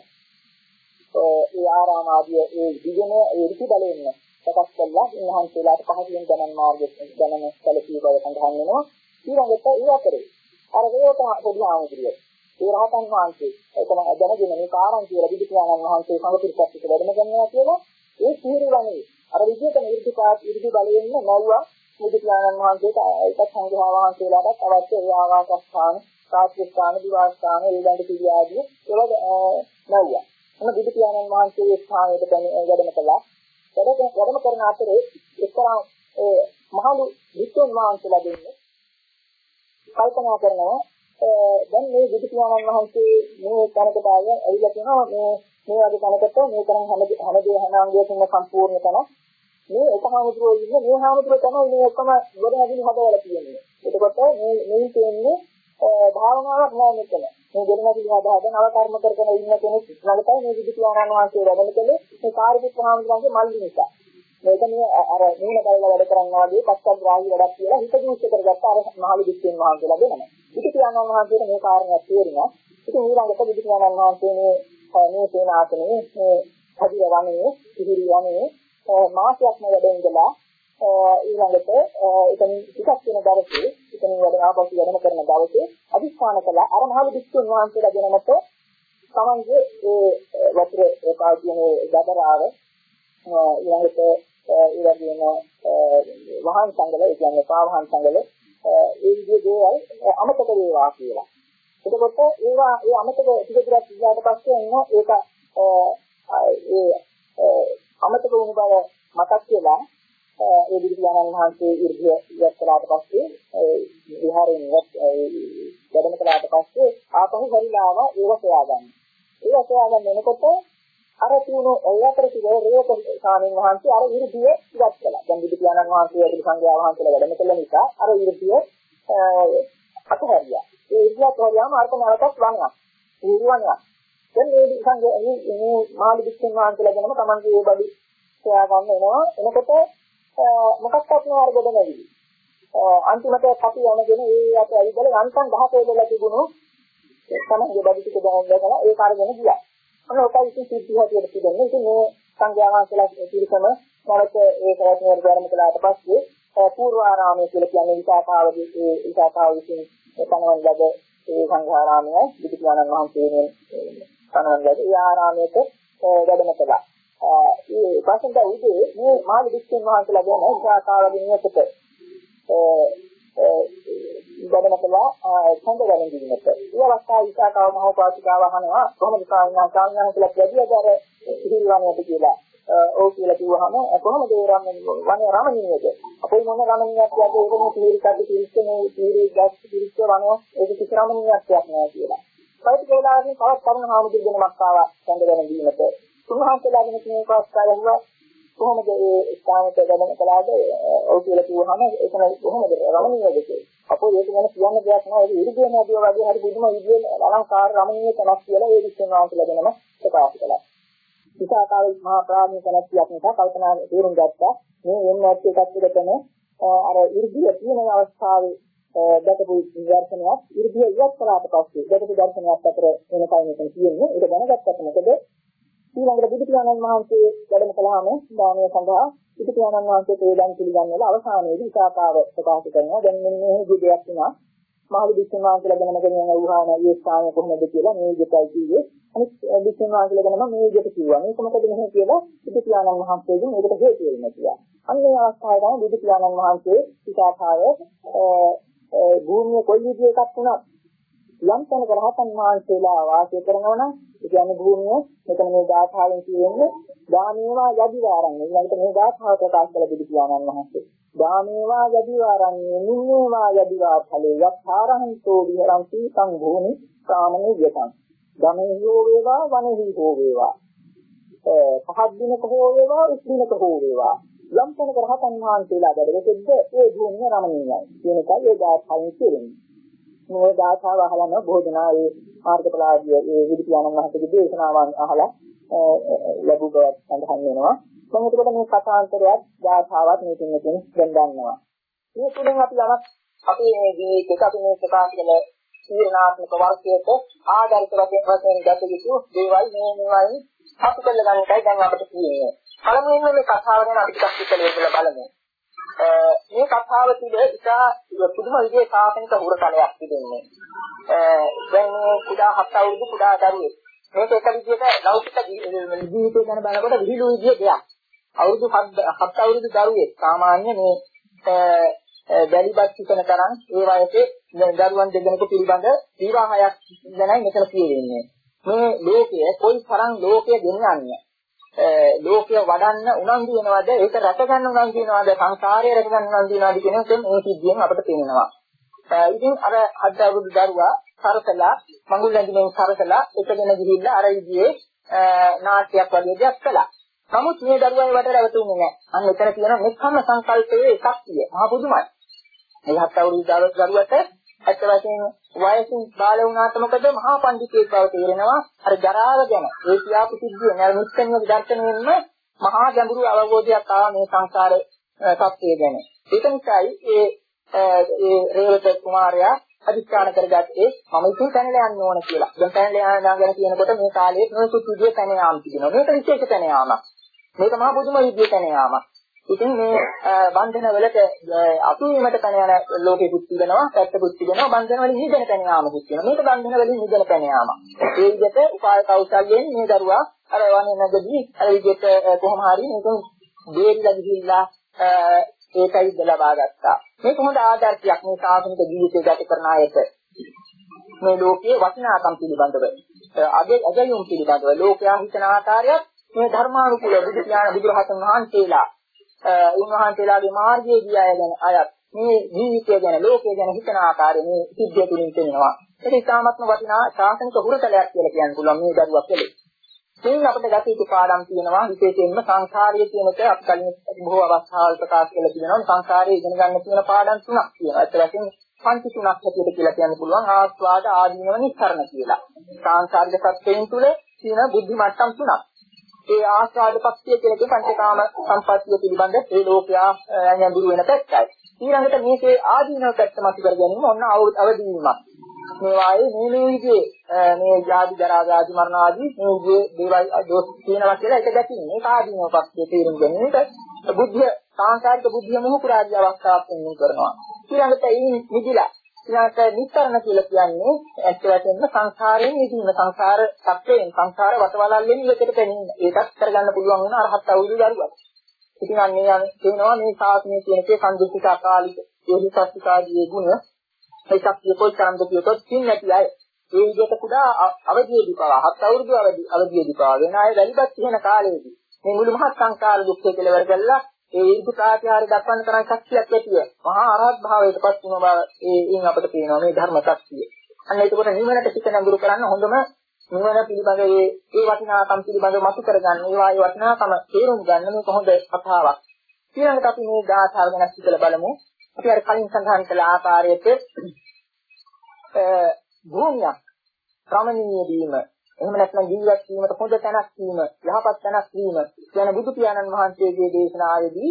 ඒ ආරාම ආදී ඒ දිගින ඒ ඍතු බලයෙන් සකස් කළා. ඉන්හන්සේලාට පහසුවෙන් ගමන් මාර්ගය ගමන සැලසී බව සඳහන් වෙනවා. ඊළඟට ඒ අතරේ අර වේත පොඩි ආමතුරිය ඒ රහතන් වහන්සේ එතන දැනගෙන මේ කාරණා කියලා බුදු පියාණන් වහන්සේ සංගතිපත්තික වැඩම කරනවා කියලා ඒ සීරු වනේ අර විදිහට නිර්දිකාත් ඉර්ධි බලයෙන් නැවුවා බුදු පියාණන් වහන්සේට ඒකත් සංඝයා වහන්සේලාට අවශ්‍ය ඒ ආවාසස්ථාන සාත්‍යස්ථාන දිවාස්ථාන ඊළඟ පිළි ආදී ඒවා නැවුවා. එන බුදු පියාණන් වහන්සේ ස්ථානයට වැඩම කළා. වැඩම කරන අතරේ එක්තරා ඒ මහලු වික්‍රම වහන්සේලා දෙන්නේ කල්පනා කරනවා දැන් මේ බුදු පියාණන් වහන්සේ මේ තැනකට ආවේ ඇවිල්ලා කියනවා මේ මේ වගේ තැනකට මේ තරම් හැම හැමදේ හැනාංගයකින්ම සම්පූර්ණ තැන මේ එකහාමුදුරෝ ඉන්නේ මේ හාමුදුරෝ තමයි මේ ඔක්කොම ගොඩනැගිලි හදවලා තියෙන්නේ. එතකොට මේ මේ කියන්නේ භාවනාවක් නෑ මෙතන. මේ ගොඩනැගිලි හදාගෙන නව කර්ම කරගෙන ඉන්න කෙනෙක් ළඟටයි මේ බුදු පියාණන් වහන්සේ වැඩම කළේ මේ කාර්යපුත් හාමුදුරන්ගේ මල්ලි නිසා. මේක මේ අර නූන බයිලා වැඩ කරනවා වගේ පස්සග්‍රාහී වැඩක් කියලා හිත දූෂ්‍ය කරගත්ත අර මහලු වික්‍රම වහන්සේලා දෙනවා. බුදු පියාණන් වහන්සේට මේ කාරණයක් තේරුණා. ඉතින් ඊළඟට බුදු පියාණන් වහන්සේ මේ මේ සේනාසනේ මේ හදිර වනේ සිහිරි වනේ මාසයක්ම වැඩ ඉඳලා ඊළඟට එතන ටිකක් වෙන දවසේ එතන වැඩ ආපසු වැඩම කරන දවසේ අදිස්ථාන කළා අර මහලු වික්‍රම වහන්සේලා දෙනමත තමන්ගේ ඒ වතුර ඒ පාවිච්චිනේ ගබරාව ඊළඟට ඒ වගේම වහන් සංගල ඒ කියන්නේ පාවහන් සංගල ඒ විදිහේ දේවල් අමතක වේවා කියලා. එතකොට ඒවා ඒ අමතක ටික ටිකක් ගියාට පස්සේ එන්න ඒක ඒ අමතක වුණ බව මතක් වෙලා ඒ බුදු පියාණන් වහන්සේ ඉර්ධිය ඉවත් කළාට පස්සේ විහාරයෙන් වැඩම කළාට පස්සේ ආපහු හරිලාව ඒව සොයාගන්න. ඒව සොයාගන්න එනකොට අර තුණු ඔයතර තිබේ රේක ස්වාමීන් වහන්සේ අර ඉර්ධිය ඉවත් කළා. දැන් බුදු පියාණන් වහන්සේ ඇතුළු සංඝයා වහන්සේලා වැඩම කළ නිසා අර ඉර්ධිය අතහැරියා. ඒ ඉර්ධිය තෝරියාම අර්ථ නැවතත් වංගා. ඉර්ධිවංගා. දැන් මේ සංඝයා මේ මාළු වික්‍රම වහන්සේලා ගැනම Tamanගේ ඒ බඩු සොයා ගන්න එනවා. එනකොට මොකක්වත් නෑ අර ගොඩ නැගිලි. අන්තිමට අපි යනගෙන ඒ අපේ ඇවිදලා යන්තම් දහසේ වෙලා තිබුණු Tamanගේ බඩු ටික දාගෙන ඒ කාර්යගෙන ගියා. අන්න ඔකයි ඉතින් සිද්ධිය හැටියට තිබෙන්නේ. ඉතින් මේ සංඝයා වහන්සේලා පිරිසම නැවත ඒ කරත්නවල ධර්ම කළාට පස්සේ පූර්වාරාමයේ කියලා කියන්නේ විසාකාවදී ඒ විසාකාව විසින් පනවන ලද ඒ සංඝාරාමය බුදු පියාණන් වහන්සේගෙන් පනවන ලද ඒ ආරාමයට වැඩම කළා. ඒ පසුඳ උදේ මේ මාළු වික්‍රම වහන්සේලා ගැන විසාකාවදී නියතට වැඩම කළා සංඝගණන් දිනකට. ඒ අවස්ථාවේ විසාකාව මහෝපාසිකාව අහනවා කොහොමද කාණ්‍යා කාණ්‍යා කියලා ප්‍රතිවදාර ඉහිල්වන්නට කියලා. ඕ කියලා කිව්වහම කොහොමද ඒ රම වනේ රමණීයද? අපේ මොන රමණීයක්ද ඒකනේ තීරිකට තීරිස්නේ තීරි ගැස් තීරිස්ක වනේ ඒක කිසි රමණීයයක් නෑ කියලා. පයිත් වේලාවකින් තවත් කරුණ හාමුදුරු දෙනමක් ආවා සංඝගණන් දීමට. තුන්වහන්සේලාගෙන මේ අවස්ථාවේ හුවා කොහොමද ඒ ස්ථානයට ගමන කළාද? ඕ කියලා කිව්වහම ඒකන කොහොමද රමණීයද කියලා. අපෝ ඒක ගැන කියන්න දෙයක් නෑ. ඒක ඉරිදීම නදිය වගේ හරි බුදුම විදියේ අලංකාර රමණීය තනක් කියලා ඒ විශ්වනාථලා දෙනම ප්‍රකාශ කළා. විසාකාවේ මහා ප්‍රාණික නැතිවක් නිසා කල්පනා තේරුම් ගත්තා මේ එන්නේ නැති එකක් විතරම අර ඉර්ධිය තියෙන අවස්ථාවේ දැකපු දර්ශනයක් ඉර්ධිය ඉවත් කළාට පස්සේ දැකපු දර්ශනයක් අතර වෙනසයි මෙතන තියෙන්නේ. ඒක දැනගත්තට මොකද ඊළඟට බුදු පියාණන් වහන්සේ වැඩම කළාම දානය සඳහා බුදු පියාණන් වහන්සේ තේදන් පිළිගන්නවල අවසානයේදී විසාකාව ප්‍රකාශ කරනවා දැන් මෙන්න මේ දෙයක් වෙනවා මහලු වික්‍රම වහන්සේලා ගැනම කියන වුණා මේ ස්ථානය කොහොමද කියලා මේ විදිහටයි කිව්වේ. අනිත් වික්‍රම වහන්සේලා ගැනම මේ විදිහට කිව්වා. මේක මොකද මෙහෙම කියලා බුදු පියාණන් වහන්සේගෙන් මේකට හේතු වෙන්නේ කියලා. අන්න ඒ අවස්ථාවේ තමයි බුදු පියාණන් වහන්සේ විසාකාවේ භූමිය කොයි විදිහකට වුණත් යම් තැනක රහතන් වහන්සේලා වාසය කරනවා නම් ඒ කියන්නේ භූමිය මෙතන මේ ධාතාවෙන් කියන්නේ දානේවා යදිවාරන්නේ. ඊළඟට මේ ධාතාව ප්‍රකාශ කළ බුදු පියාණන් වහන්සේ දානේවා යදිවාරන්නේ නින්නේවා යදිවා ඵලේ යක්ඛාරහන්තෝ විහරಂತಿ සං භූමි සාමනේ යතං. ගමේ හෝ වේවා වනෙහි හෝ වේවා පහත් දිනක හෝ වේවා උස් දිනක හෝ වේවා යම් තැනක රහතන් වහන්සේලා වැඩෙද්ද ඒ භූමිය රමණීයයි කියන එකයි ඒ ගාථාවෙන් කියන්නේ. මේ ගාථාව අහලම බොහෝ දෙනා ඒ මාර්ගඵලාදී ඒ විදි පියාණන් වහන්සේගේ දේශනාවන් අහලා ලැබු බවක් සඳහන් වෙනවා. මම එතකොට මේ කථාන්තරයක් ගාථාවක් මේ තුنين දැන් ගන්නවා. මේ තුලින් අපි යමක් අපේ මේ ජීවිතයක අපි මේ ප්‍රකාශ කළ සීරණාත්මක වර්ගයට ආධාරිත වශයෙන් ගත යුතු දේවල් මේ මේවායින් අපි කළ ගන්න එකයි දැන් අපිට කියන්නේ. පළමුවෙන්ම මේ කතාව ගැන අපි ටිකක් විස්තරයෙන් බලමු. මේ කතාව තුළ ඉතා පුදුම විදිහේ සාසනික හුරතලයක් තිබෙන්නේ. දැන් මේ කුඩා හත් අවුරුදු කුඩා දරුවෙක් මේක එක විදිහට ලෞකික ජීවිතය ගැන බලනකොට විහිළු විදිහේ දෙයක්. අවුරුදු හත් අවුරුදු දරුවෙක් සාමාන්‍ය මේ බැලිබත් සිතන තරම් ඒ වයසේ දරුවන් දෙදෙනෙකු පිළිබඳ විවාහයක් ගැනයි මෙතන කියවෙන්නේ. මේ ලෝකයේ කොයි තරම් ලෝකයේ ගෙනියන්නේ ලෝකය වඩන්න උනන්දු වෙනවද ඒක රැක ගන්න උනන්දු වෙනවද සංසාරය රැක ගන්න උනන්දු වෙනවද කියන එක මේ සිද්ධියෙන් අපිට පේනවා. ඉතින් අර හත් අවුරුදු දරුවා සරසලා මඟුල් ඇඳිමින් සරසලා එකගෙන ගිහිල්ලා අර විදිහේ නාට්‍යයක් වගේ දෙයක් කළා. නමුත් මේ දරුවා ඒවට රැවටුනේ නැහැ. අන්න එතන කියන මෙකම සංකල්පයේ ශක්තිය මහ පුදුමයි. මේ හත් අවුරුදු දරුවට ඇත්ත වශයෙන්ම වයසින් බාල වුණාට මොකද මහා පඬිතුෙක් බව තේරෙනවා. අර ජරාව ගැන ඒ කියාපු සිද්ධිය නෑ මුස්තන්ගේ දර්ශනයෙන්ම මහා ගැඹුරු අවබෝධයක් ආවා මේ සංසාර සත්‍යය ගැන. ඒක නිසායි ඒ ඒ රේවත කුමාරයා අධිෂ්ඨාන කරගත්තේ මම ඉතින් පැනලා යන්න ඕන කියලා. දැන් පැනලා යනවා ගැන කියනකොට මේ කාලේ නොයෙකුත් විදිහේ පැන යාම තිබෙනවා. මේක විශේෂ පැන යාමක්. මේක මහා පුදුම විදිහේ පැන යාමක්. ඉතින් මේ බන්ධන වලට අතුවීමට පැන යන ලෝකෙකුත් තිබෙනවා, පැත්තකුත් තිබෙනවා. බන්ධන වලින් නිදන පැන යාමකුත් තියෙනවා. මේක බන්ධන වලින් නිදන පැන යාමක්. ඒ විදිහට උපාය කෞශල්‍යයෙන් මේ දරුවා අර වනේ නැගදී අර විදිහට කොහොම හරි මේක දෙවිලා ගිහිල්ලා ඒකයි ලබා ගත්තා. මේක හොඳ ආදර්ශයක් මේ සාසනික ජීවිතය ගත කරන අයට. මේ ලෝකයේ වටිනාකම් පිළිබඳව, අගයුම් පිළිබඳව ලෝකයා හිතන ආකාරයක් මේ ධර්මානුකූල බුදු ඥාන බුදුරහතන් වහන්සේලා උන්වහන්සේලාගේ මාර්ගයේ ගිය අය ගැන අයත් මේ ජීවිතය ගැන ලෝකය ගැන හිතන ආකාරය මේ සිද්ධිය තුලින් තේනවා. ඒක ඉතාමත්ම වටිනා ශාසනික හුරතලයක් කියලා කියන්න පුළුවන් මේ දරුවා කෙලේ. මේන් අපිට ගත යුතු පාඩම් තියෙනවා විශේෂයෙන්ම සංසාරයේ කියන එක අපි කලින් බොහෝ අවස්ථාවල් ප්‍රකාශ කරලා තියෙනවා. සංසාරයේ ඉගෙන ගන්න තියෙන පාඩම් තුනක් තියෙනවා. ඒත් වශයෙන් පංච තුනක් හැටියට කියලා කියන්න පුළුවන් ආස්වාද ආදීනව නිස්සරණ කියලා. සංසාරික සත්‍යයෙන් තුල තියෙන බුද්ධි මට්ටම් තුනක්. ඒ ආස්වාද පක්ෂය කියලා කියන පංචකාම සම්පත්තිය පිළිබඳ ඒ ලෝකයා යඳුරු වෙන පැත්තයි. ඊළඟට මේකේ ආදීනව පැත්ත මත කර ගැනීම ඔන්න අවදීවීමක්. මේ වායේ මේ මේ විදිහේ මේ ජාති ජරා ව්‍යාධි මරණ ආදී මේ විදිහේ දේවල් දෝෂ තියෙනවා කියලා ඒක දැකින්නේ. ඒක ආදීනව පක්ෂයේ තේරුම් ගැනීමට බුද්ධිය සාංකාරික බුද්ධිය මොහු පුරාදී අවස්ථාවක් වෙනුම් කරනවා. ඊළඟට ඒ නිදිලා ඊළඟට නිස්සරණ කියලා කියන්නේ ඇත්ත වශයෙන්ම සංසාරයෙන් නිදීම සංසාර සත්‍යයෙන් සංසාර වටවලල්ලෙන් ඉවතට පැමිණෙන. ඒකත් කරගන්න පුළුවන් වෙන අරහත් අවුරුදු දරුවක්. ඉතින් අන්නේ යන කියනවා මේ සාසනයේ තියෙන කේ සංදුක්ඛිත අකාලික යෝනිසත්තිකාදී ගුණ ඒ ශක්තිය කොයිතරම්ද කියතොත් තින් නැති අය ඒ විදිහට කුඩා අවධියේදී පවා හත් අවුරුදු අවධි අවධියේදී පවා වෙන අය වැලිපත් කියන කාලයේදී මේ මුළු මහත් සංකාර දුක්ඛය කෙලවර කළා ඒ ඉර්ධ ප්‍රාතිහාර්ය දක්වන්න තරම් ශක්තියක් ඇතිය මහා අරහත් භාවයටපත් වුණ බව ඒෙන් අපිට පේනවා මේ ධර්ම ශක්තිය. අන්න ඒකකොට නිවනට සිත නැඹුරු කරන්න හොඳම නිවන පිළිබඳ ඒ ඒ වටිනාකම් පිළිබඳව මතු කරගන්න ඒවා ඒ වටිනාකම තේරුම් ගන්න මේක හොඳ කතාවක්. ඊළඟට අපි මේ ගාථාව ගැන හිතලා බලමු. අපි අර කලින් සඳහන් කළ ආකාරයට භූමියක් රමණීය වීම එහෙම නැත්නම් ජීවත් වීමට හොඳ තැනක් වීම යහපත් තැනක් වීම කියන බුදු පියාණන් වහන්සේගේ දේශනාවේදී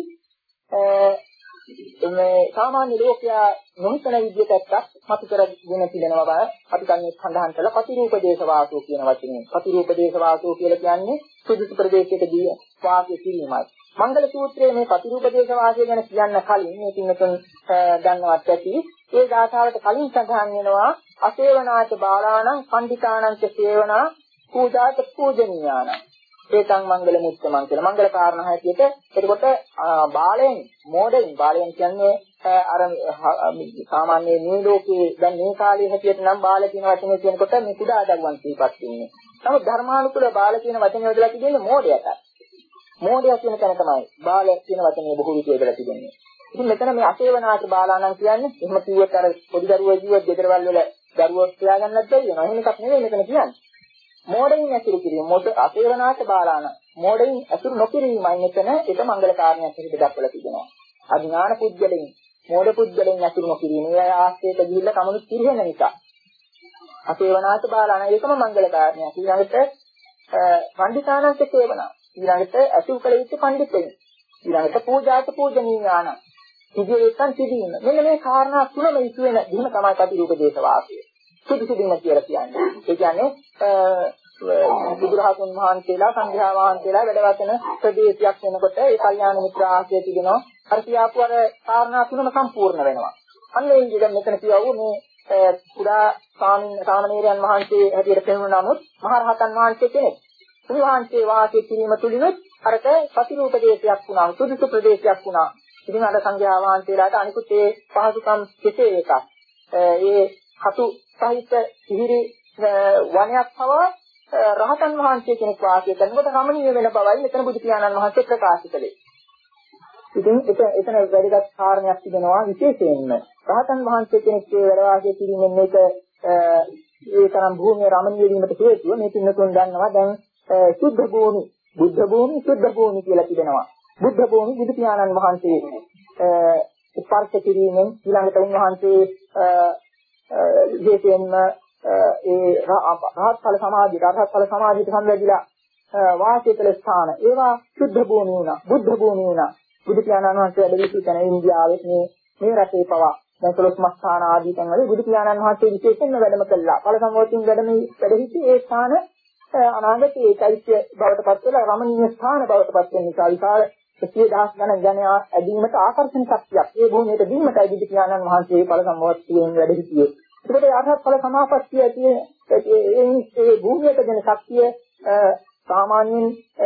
මේ සාමාන්‍ය ලෝකයා නොහිතන විදිහට මතු කරගෙන තිබෙනවා බව අපි කන්නේ සඳහන් කළ පතිරූපදේශ වාසෝ කියන වචනේ. පතිරූපදේශ වාසෝ කියලා කියන්නේ සුදුසු ප්‍රදේශයකදී වාසය කිරීමයි. මංගල සූත්‍රයේ මේ පතිරූපදේශ වාසය ගැන කියන්න කලින් මේ පින්නතුන් දන්නවත් ඇති ඒ ගාථාවට කලින් සඳහන් වෙනවා අසේවනාච බාලාණං පණ්ඩිතාණං ච සේවනා පූජාච පූජනීයාණං ඒතං මංගල මුත්තමං කියලා මංගල කාරණා හැටියට එතකොට බාලයන් මෝඩයන් බාලයන් කියන්නේ අර සාමාන්‍ය මේ ලෝකයේ දැන් මේ කාලේ හැටියට නම් බාල කියන වචනේ කියනකොට මේ කුඩා දරුවන් සිහිපත් වෙන්නේ. නමුත් ධර්මානුකූල බාල කියන වචනේ යොදලා තිබෙන්නේ මෝඩයට. මෝඩය කියන තැන තමයි බාල කියන වචනේ බොහෝ විට යොදලා තිබෙන්නේ. ඉතින් මෙතන මේ අසේවනාච බාලාණන් කියන්නේ එහෙම කිව්වට අර පොඩි දරුවෝ ජීවත් දෙතරවල් වල දරුවෝ තියාගන්නත් බැහැ. එහෙම එකක් නෙවෙයි මෙතන කියන්නේ. මෝඩයින් ඇසුරු කිරීම මොකද අසේවනාට බාලාන මෝඩයින් ඇසුරු නොකිරීමයි මෙතන ඒක මංගල කාරණයක් විදිහට දක්වලා තිබෙනවා. අඥාන පුද්ගලයන් මෝඩ පුද්ගලයන් ඇසුරු නොකිරීම ඒ ආශ්‍රයයට ගිහිල්ලා කමනුත් පිළිහෙන නිසා අසේවනාට බාලාන ඒකම මංගල කාරණයක්. ඊළඟට පණ්ඩිතානන්ත සේවනා ඊළඟට ඇසුරු කළ යුතු පණ්ඩිතෙන් ඊළඟට පූජාත පූජනීයාන සිදුවේකන් සිදීම මෙන්න මේ කාරණා තුනම ඉතු වෙන දින තමයි කටිරූප දේශ වාසය සුදුසු දින කියලා කියන්නේ. ඒ කියන්නේ බුදුරහතුන් වහන්සේලා සංඝයා වහන්සේලා වැඩවසන ප්‍රදේශයක් වෙනකොට ඒ කල්යාණ මිත්‍ර ආශ්‍රය තිබෙනවා. අර කියාපු අර කාරණා තුනම සම්පූර්ණ වෙනවා. අන්න ඒ විදිහට මෙතන කියවුව මේ පුරා සාමණේරයන් වහන්සේ හැටියට පෙනුන නමුත් මහරහතන් වහන්සේ කෙනෙක්. උන්වහන්සේ වාසය කිරීම තුලිනුත් අරක ප්‍රතිරූප දේශයක් වුණා. සුදුසු ප්‍රදේශයක් වුණා. ඉතින් අර සංඝයා වහන්සේලාට අනිකුත් ඒ පහසුකම් කෙසේ එකක්. ඒ හතු සහිත සිහිරි වනයක් පවා රහතන් වහන්සේ කෙනෙක් වාසය කරනකොට රමණීය වෙන බවයි මෙතන බුදු පියාණන් වහන්සේ ප්‍රකාශ කළේ. ඉතින් එතන වැදගත් කාරණයක් තිබෙනවා විශේෂයෙන්ම රහතන් වහන්සේ කෙනෙක්ගේ වැඩ වාසය කිරීමෙන් මේක ඒ තරම් භූමිය රමණීය වීමට හේතුව මේ පින්නතුන් දන්නවා දැන් සුද්ධ භූමි බුද්ධ භූමි සුද්ධ භූමි කියලා තිබෙනවා. බුද්ධ භූමි බුදු පියාණන් වහන්සේ ස්පර්ශ කිරීමෙන් ඊළඟට උන්වහන්සේ විශේෂයෙන්ම ඒ රහත් ඵල සමාධිය රහත් ඵල සමාධියට සම්බන්ධිලා වාසය කළ ස්ථාන ඒවා සුද්ධ භූමි වුණා බුද්ධ භූමි වුණා. බුදු පියාණන් වහන්සේ වැඩ සිටි තැන ඉන්දියාවේ මේ මේ රටේ පවා දැන් සලස්මස් ස්ථාන ආදී තැන්වල බුදු පියාණන් වහන්සේ විශේෂයෙන්ම වැඩම කළා. ඵල සම්වෝතින් වැඩම වැඩ සිටි ඒ ස්ථාන අනාගතයේ චෛත්‍ය බවට පත් වෙලා රමණීය ස්ථාන බවට පත් වෙන නිසා විශාල සිය දහස් ගණන් ජනයා ඇදීමට ආකර්ෂණ ශක්තියක් ඒ භූමියට දීමටයි බුදු පියාණන් වහන්සේ ඵල සම්වෝතියෙන් වැඩ සිටියේ. ඒකට ආරහත් ඵල සමාපත්තිය ඇති ඒ භූමියට දෙන ශක්තිය සාමාන්‍යයෙන්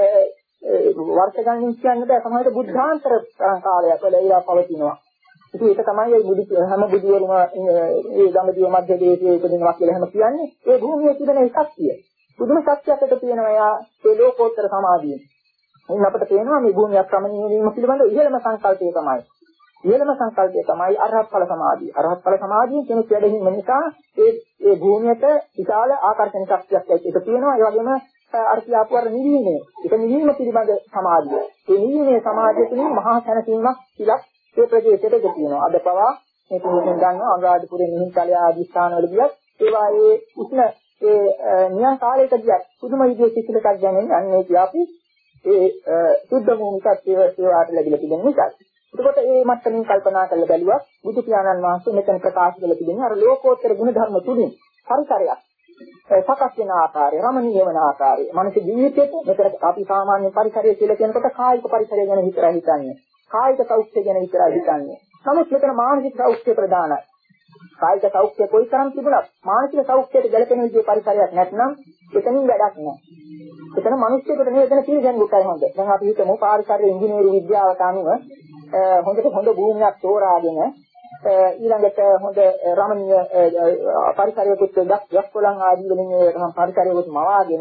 වර්ෂ ගණනින් කියන්න බෑ. සමහරවිට බුද්ධාන්තර කාලයක් වල ඒවා පවතිනවා. ඉතින් ඒක තමයි මේ බුදු හැම බුදුවරුම මේ ගම්දිය මධ්‍ය දේශයේ උපදිනවා කියලා හැම කියන්නේ. ඒ භූමියේ තිබෙන ශක්තිය. බුදුම ශක්තියකට තියෙනවා යා ඒ ලෝකෝත්තර සමාධිය. එන්න අපිට පේනවා මේ භූමිය ක්‍රමණීය වීම පිළිබඳ ඉහළම සංකල්පය තමයි. ඉහළම සංකල්පය තමයි අරහත් ඵල සමාධිය. අරහත් ඵල සමාධියෙන් කෙනෙක් වැඩහිම නිසා ඒ ඒ භූමියට විශාල ආකර්ෂණ ශක්තියක් ඇති. ඒක තියෙනවා. ඒ වගේම අර කියාපු අර නිවීමේ ඒක නිවීම පිළිබඳ සමාධිය. ඒ නිවීමේ සමාධිය තුළින් මහා සැනසීමක් කියලා ඒ ප්‍රදේශයට තියෙනවා. අද පවා මේ තුනෙන් ගන්නවා අනුරාධපුරේ නිහිතලය ආදී ස්ථානවල ගියත් ඒවා ඒ උෂ්ණ ඒ නියම් කාලයකදී පුදුම විදිහේ සිසිලකක් දැනෙන්නේ අන්නේ කියාපු ඒ සුද්ධ භූමිකත් ඒ ඒවාට ලැබිලා තිබෙන නිසා. එතකොට මේ මට්ටමින් කල්පනා කරලා බැලුවා බුදු පියාණන් වහන්සේ මෙතන ප්‍රකාශ කළ තිබෙන්නේ අර ලෝකෝත්තර ගුණ ධර්ම තුලින් පරිසරයක් සකස් වෙන ආකාරය රමණීය වෙන ආකාරය මනස ජීවිතයේ මෙතන අපි සාමාන්‍ය පරිසරය කියලා කියනකොට කායික පරිසරය ගැන විතරයි හිතන්නේ කායික සෞඛ්‍ය ගැන විතරයි හිතන්නේ නමුත් මෙතන මානසික සෞඛ්‍ය ප්‍රධානයි කායික සෞඛ්‍ය කොයිතරම් තිබුණත් මානසික සෞඛ්‍යයට ගැලපෙන විදිහේ පරිසරයක් නැත්නම් එතනින් වැඩක් නැහැ එතන මිනිස්සුන්ට නෙවෙයි එතන පිළිගන්නුකයි හොඳ දැන් අපි හිතමු පාරිසරික ඉංජිනේරු විද්‍යාවට අනුව හොඳට හොඳ භූමියක් තෝරාගෙන ඊළඟට හොඳ රමණීය පරිසරයකට ගස් කොළන් ආදී වලින් ඒ පරිසරයකට මවාගෙන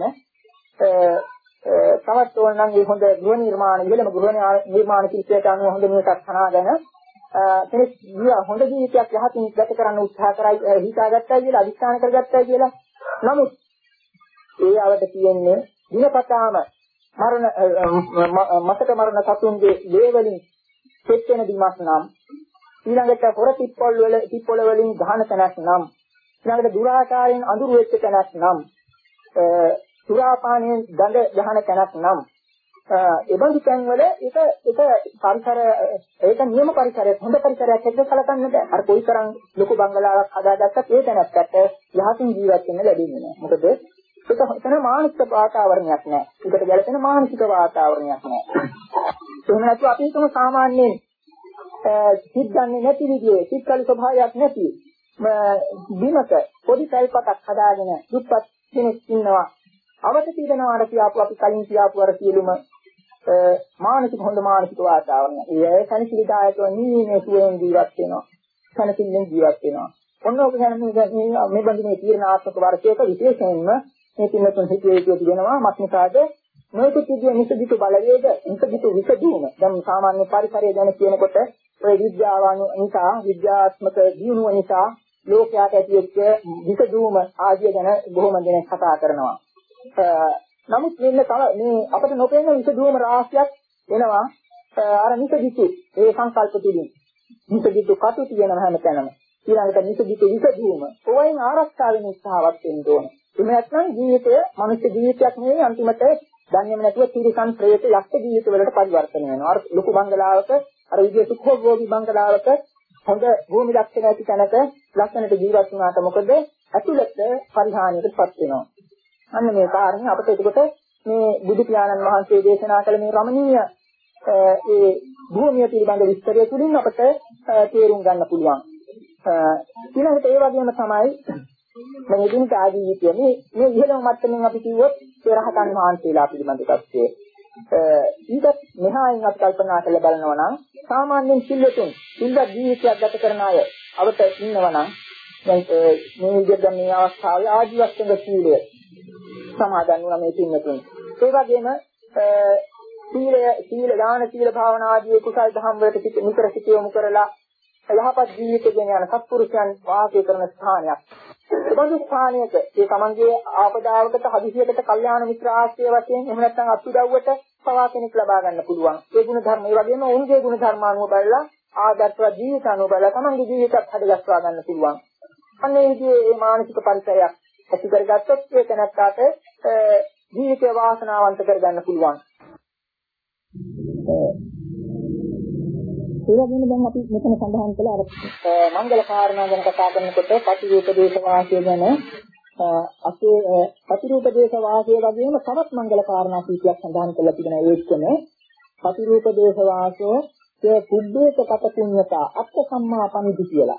තවත් ඕන නම් මේ හොඳ ගෘහ නිර්මාණ ඉහළම ගෘහ නිර්මාණ ශිල්පයට අනුව හොඳ නිවසක් හදාගෙන කෙනෙක් හොඳ ජීවිතයක් යහතින් ගත කරන්න උත්සාහ කරයි හිතාගත්තා කියලා අධිෂ්ඨාන කරගත්තා කියලා නමුත් ඒ අවද කියන්නේ දිනපතාම මරණ මතක මරණ සතුන්ගේ ලේ වලින් සෙත් වෙන දිමස් නම් ඊළඟට හොර තිප්පොල් වල තිප්පොළ වලින් ගහන තැනක් නම් ඊළඟට දුරාචාරයෙන් අඳුරු වෙච්ච තැනක් නම් සුරාපානයෙන් ගඳ ගහන තැනක් නම් එබඳු තැන්වල ඒක ඒක පරිසර ඒක නියම පරිසරයක් හොඳ පරිසරයක් හැටියට සැලකන්න බෑ අර කොයිතරම් ලොකු බංගලාවක් හදාගත්තත් ඒ තැනකට යහතින් ජීවත් වෙන්න ලැබෙන්නේ නෑ මොකද ඒක එතන මානසික වාතාවරණයක් නෑ ඒකට ගැලපෙන මානසික වාතාවරණයක් නෑ එහෙම නැත්නම් අපි හිතමු සාමාන්‍යයෙන් සිද්ධන්නේ නැති විදිහේ සිත්කල ස්වභාවයක් නැති බිමක පොඩි සල්පතක් හදාගෙන දුප්පත් කෙනෙක් ඉන්නවා අවත තියනවාට කියාපු අපි කලින් කියාපු අර සියලුම මානසික හොඳ මානසික වාතාවරණ ඒ සනිසිලිදායකව නිවීමේ සුවයෙන් ජීවත් වෙනවා සනසින්ෙන් ජීවත් වෙනවා ඔන්න ඔබ දැන් මේ මේ බඳුනේ තීරණාත්මක වර්ෂයක විශේෂයෙන්ම මේ තින්නතුන් හිතේ තියෙනවා මත්නිකාද මේක කිව්වේ නිසදිතු බලවේග නිසදිතු විසදීම දැන් සාමාන්‍ය පරිසරය ගැන කියනකොට ඔය විද්‍යාව නිසා විද්‍යාත්මක ජීවුව නිසා ලෝකයට ඇතිවෙච්ච විසදීම ආදිය ගැන බොහොම දෙනෙක් කතා කරනවා නමුත් මෙන්න මේ අපිට නොපෙනෙන විස දුවම රාශියක් එනවා අර නිසදිතු ඒ සංකල්ප තුලින්. නිසදිතු කටු තියෙනවා හැමතැනම. ඊළඟට නිසදිතු විස දුවම. ඕවෙන් ආරක්ෂා වෙන උත්සාහවත් වෙන්න ඕනේ. එහෙම නැත්නම් ජීවිතය මනුෂ්‍ය ජීවිතයක් නෙවෙයි අන්තිමට දන්නේම නැතුව තිරිසන් ප්‍රේත යක්ෂ ජීවිත වලට පරිවර්තන වෙනවා. අර ලොකු බංගලාවක අර විදිය සුඛෝභෝගී බංගලාවක හොඳ භූමි ලක්ෂණ ඇති තැනක ලක්ෂණට ජීවත් වුණාට මොකද ඇතුළත පරිහානියටපත් වෙනවා. අන්න මේ කාරණේ අපිට එතකොට මේ බුදු පියාණන් වහන්සේ දේශනා කළ මේ රමණීය ඒ භූමිය පිළිබඳ විස්තරය තුළින් අපිට තේරුම් ගන්න පුළුවන්. ඊළඟට ඒ වගේම තමයි මේ දිනකා ජීවිතය මේ මේ ඉහළම මට්ටමින් අපි කිව්වොත් ඒ රහතන් වහන්සේලා පිළිබඳ තත්ත්වය. ඊට මෙහායින් අපි කල්පනා කරලා බලනවා නම් සාමාන්‍යයෙන් සිල්වතුන් සිල්වත් ජීවිතයක් ගත කරන අය අවත ඉන්නවා නම් දැන් මේ විදිහට මේ අවස්ථාවේ ආජීවස්තක සීලය සමාදන් වුණා මේ සිල්වතුන්. ඒ වගේම සීලය සීල දාන සීල භාවනා ආදී කුසල් දහම් වලට නිතර සිත යොමු කරලා යහපත් ජීවිතයෙන් යන සත්පුරුෂයන් වාසය කරන ස්ථානයක්. ඒබඳු ස්ථානයක ඒ තමන්ගේ ආපදාවකට හදිසියකට කල්යාණ මිත්‍ර ආශ්‍රය වශයෙන් එහෙම නැත්නම් අත්උදව්වට පවා කෙනෙක් ලබා ගන්න පුළුවන්. ඒ ගුණ ධර්ම ඒ වගේම ඔවුන්ගේ ගුණ ධර්ම අනුව බලලා ආදර්ශවත් ජීවිත අනුව බලලා තමන්ගේ ජීවිතයත් හදගස්වා ගන්න පුළුවන්. අන්න ඒ විදිහේ මේ මානසික පරිසරයක් ඇති කරගත්තොත් ඒක නැත්තාට ජීවිතය වාසනාවන්ත කරගන්න පුළුවන්. ඒ වගේම දැන් අපි මෙතන සඳහන් කළ අර මංගල කාරණා ගැන කතා කරනකොට පටිරූප දේශ වාසය ගැන අපේ පටිරූප දේශ වාසය වගේම තවත් මංගල කාරණා කීපයක් සඳහන් කරලා තිබෙනවා. ඒකම පටිරූප දේශ වාසය ඒ කුබ්බේක කට පුඤ්ඤතා අත්ථ සම්මා පනිදි කියලා.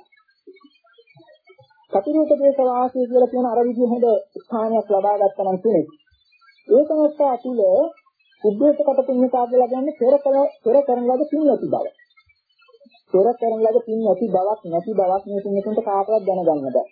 පටිරූප දේශ වාසය කියලා කියන අර විදිහේ හොඳ ස්ථානයක් ලබා ගත්තා නම් කෙනෙක් ඒක නැත්නම් අතුල කුබ්බේක කට පුඤ්ඤතා කියලා කියන්නේ පෙර පෙර කරන ලද පින් නැති බව. පෙර කරන ලද පින් නැති බවක් නැති බවක් මේ පින්තුන්ට කාටවත් දැනගන්න බෑ.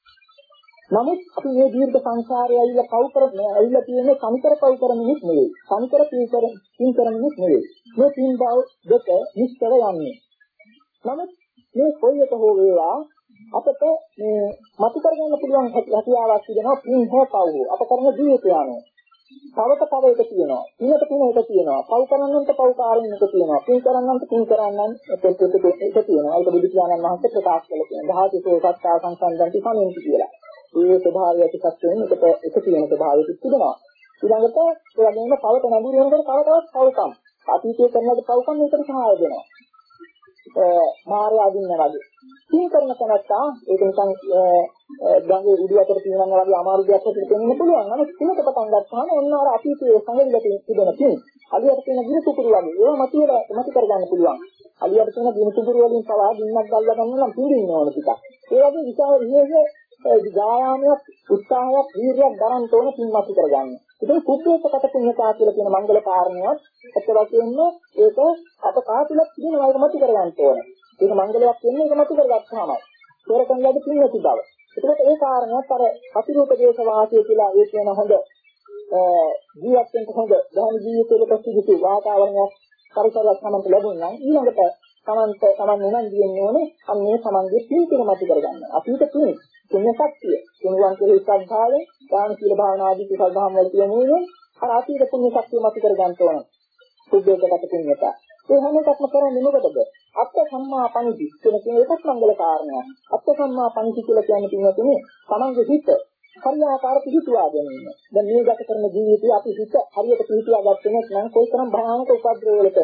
නමුත් අපි මේ දීර්ඝ සංසාරයේ ඇවිල්ලා කව් කරන්නේ ඇවිල්ලා තියෙන්නේ සමිතර කව් කරමිනිත් නෙවෙයි. සමිතර පින් කර පින් කරමිනිත් නෙවෙයි. මේ පින් බව දෙක නිශ්චල යන්නේ. නමුත් මේ කොයි එක හෝ වේවා අපට මේ මතු කරගන්න පුළුවන් හැකියාවක් තිබෙනවා පින් හෝ පව් හෝ. අප කරන ජීවිතය අනුව. තවත තව එක තියෙනවා. පිනට පින එක තියෙනවා. පව් කරන්නන්ට පව් කාරින් එක තියෙනවා. පින් කරන්නන්ට පින් කරන්නන් එක එක තියෙනවා. ඒක බුදු පියාණන් වහන්සේ ප්‍රකාශ කළා කියන දහසෝ සත්තා සංසන්දන්ති සමෙන්ති කියලා. ඒ ස්වභාවය ඇතිසත්වෙන් එකට එක තියෙන ස්වභාවයක් තිබෙනවා. ඊළඟට ඒ වගේම පවත නැඹුරු වෙනකොට තව තවත් පව්කම්. අතීතයේ කරනකොට පව්කම් ඒකට සහාය දෙනවා. මාර්ය අදින්න වගේ. පින් කරන කෙනාට ඒක නිකන් ගඟේ උඩු අතර තියෙනවා වගේ අමාරු දෙයක් හිතට දෙන්න පුළුවන්. නමුත් පිනක පටන් ගත්තාම ඔන්න අර අතීතයේ සංගලිත තිබෙන පින්. අලියට තියෙන ගිනි කුකුරු වගේ ඒවා මතුවලා මතු කරගන්න පුළුවන්. අලියට තියෙන ගිනි කුකුරු වලින් පවා ගින්නක් ගල්ලා ගන්න නම් පින්දින්න ඕන ටිකක්. ඒ වගේ විශාල විශේෂ විද්‍යාත්මක උත්සාහයක් වීර්යයක් දරන්න ඕන පින් මතු කරගන්න. ඉතින් කුබ්බේකට පුඤ්ඤතා කියලා කියන මංගල කාරණයක් අත් වශයෙන්ම ඒක අප කාතුලක් තියෙනවා ඒක මතු කරගන්න ඕන. ඒක මංගලයක් කියන්නේ ඒක මතු කරගත්තාමයි. ඒකෙන් ලැබෙන පින් නැති බව. ඒකට ඒ කාරණයක් අර අතිරූප දේශ වාසය කියලා ඒ කියන හොඳ ජීවත් වෙන්න හොඳ ධර්ම ජීවිතයකට සිදුසු වාතාවරණයක් පරිසරයක් සමන්ත ලැබුණා නම් ඊළඟට තමන්ට තමන් උනන් දින්නේ ඕනේ අන්නේ තමන්ගේ පිළිතුර මත කරගන්න. අපිට තුනේ පුණ්‍ය ශක්තිය තුනුවන් කෙරෙහි ශ්‍රද්ධාවෙන් දාන සීල භාවනා ආදී කුසල දහම් වල තියෙනුනේ අර අපිට පුණ්‍ය ශක්තිය මත කරගන්න ඕන. සුද්ධේකට පුණ්‍යත. ඒ හැම එකක්ම කරන්නේ මොකටද? අත්ථ සම්මා පණිති කියන එකක් මංගල කාරණයක්. අත්ථ සම්මා පණිති කියලා කියන්නේ පින්වතුනි තමන්ගේ හිත හරියාකාර පිළිතුරා ගැනීම. දැන් මේ ගත කරන ජීවිතය අපි හිත හරියට පිළිතුරා ගත්තේ නැත්නම් කොයිතරම් භයානක උපද්‍රවවලට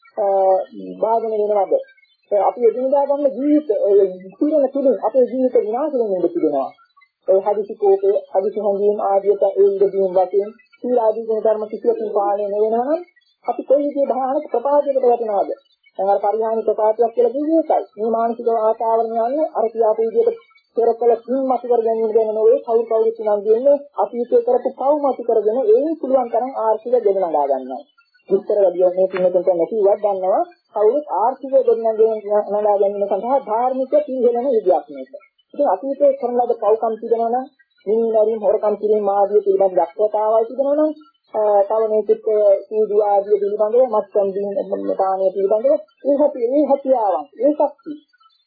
බාධා වෙනවද? අපි එදිනදා ගන්න ජීවිත ඉතිරෙන තුලින් අපේ ජීවිත විනාශ වෙන ඉඩ තිබෙනවා. ඒ හදිසි කෝපේ හදිසි හොඳින් ආදියට ඒ ඉඳීම් වශයෙන් සීලාදී ගුණ ධර්ම කිසියකින් පාලනය නොවෙනවා නම් අපි කොයි විදිහේ භයානක ප්‍රපාදයකට වැටෙනවද? දැන් අර පරිහානි ප්‍රපාදයක් කියලා කිව්වේ ඒකයි. මේ මානසික වාතාවරණය අනුව අර කියාපු විදිහට පෙරකල කින් මත කර ගැනීම ගැන නොවේ කවුරු කවුරුත් නම් දෙන්නේ අතීතයේ කරපු පව් මත කරගෙන ඒන් පුළුවන් තරම් ආර්ථික දෙන්න නගා ගන්නවා. විස්තර වැඩි මේ පින්නකට නැතිවත් ගන්නවා කවුරුත් ආර්ථික දෙන්න නගා ගැනීම සඳහා ධාර්මික පිළිහෙලන විදියක් මේක. ඉතින් අතීතයේ කරන ලද පව්කම් තිබෙනවා නම් නිමිනරින් හොරකම් කිරීම ආදී පිළිබඳ දක්ෂතාවය තිබෙනවා නම් තව මේකත් සීඩු ආදී පිළිබඳව මත්සන් දීන තාණය පිළිබඳව ඒ හැටි ඒ හැටියාවන් ඒ ශක්තිය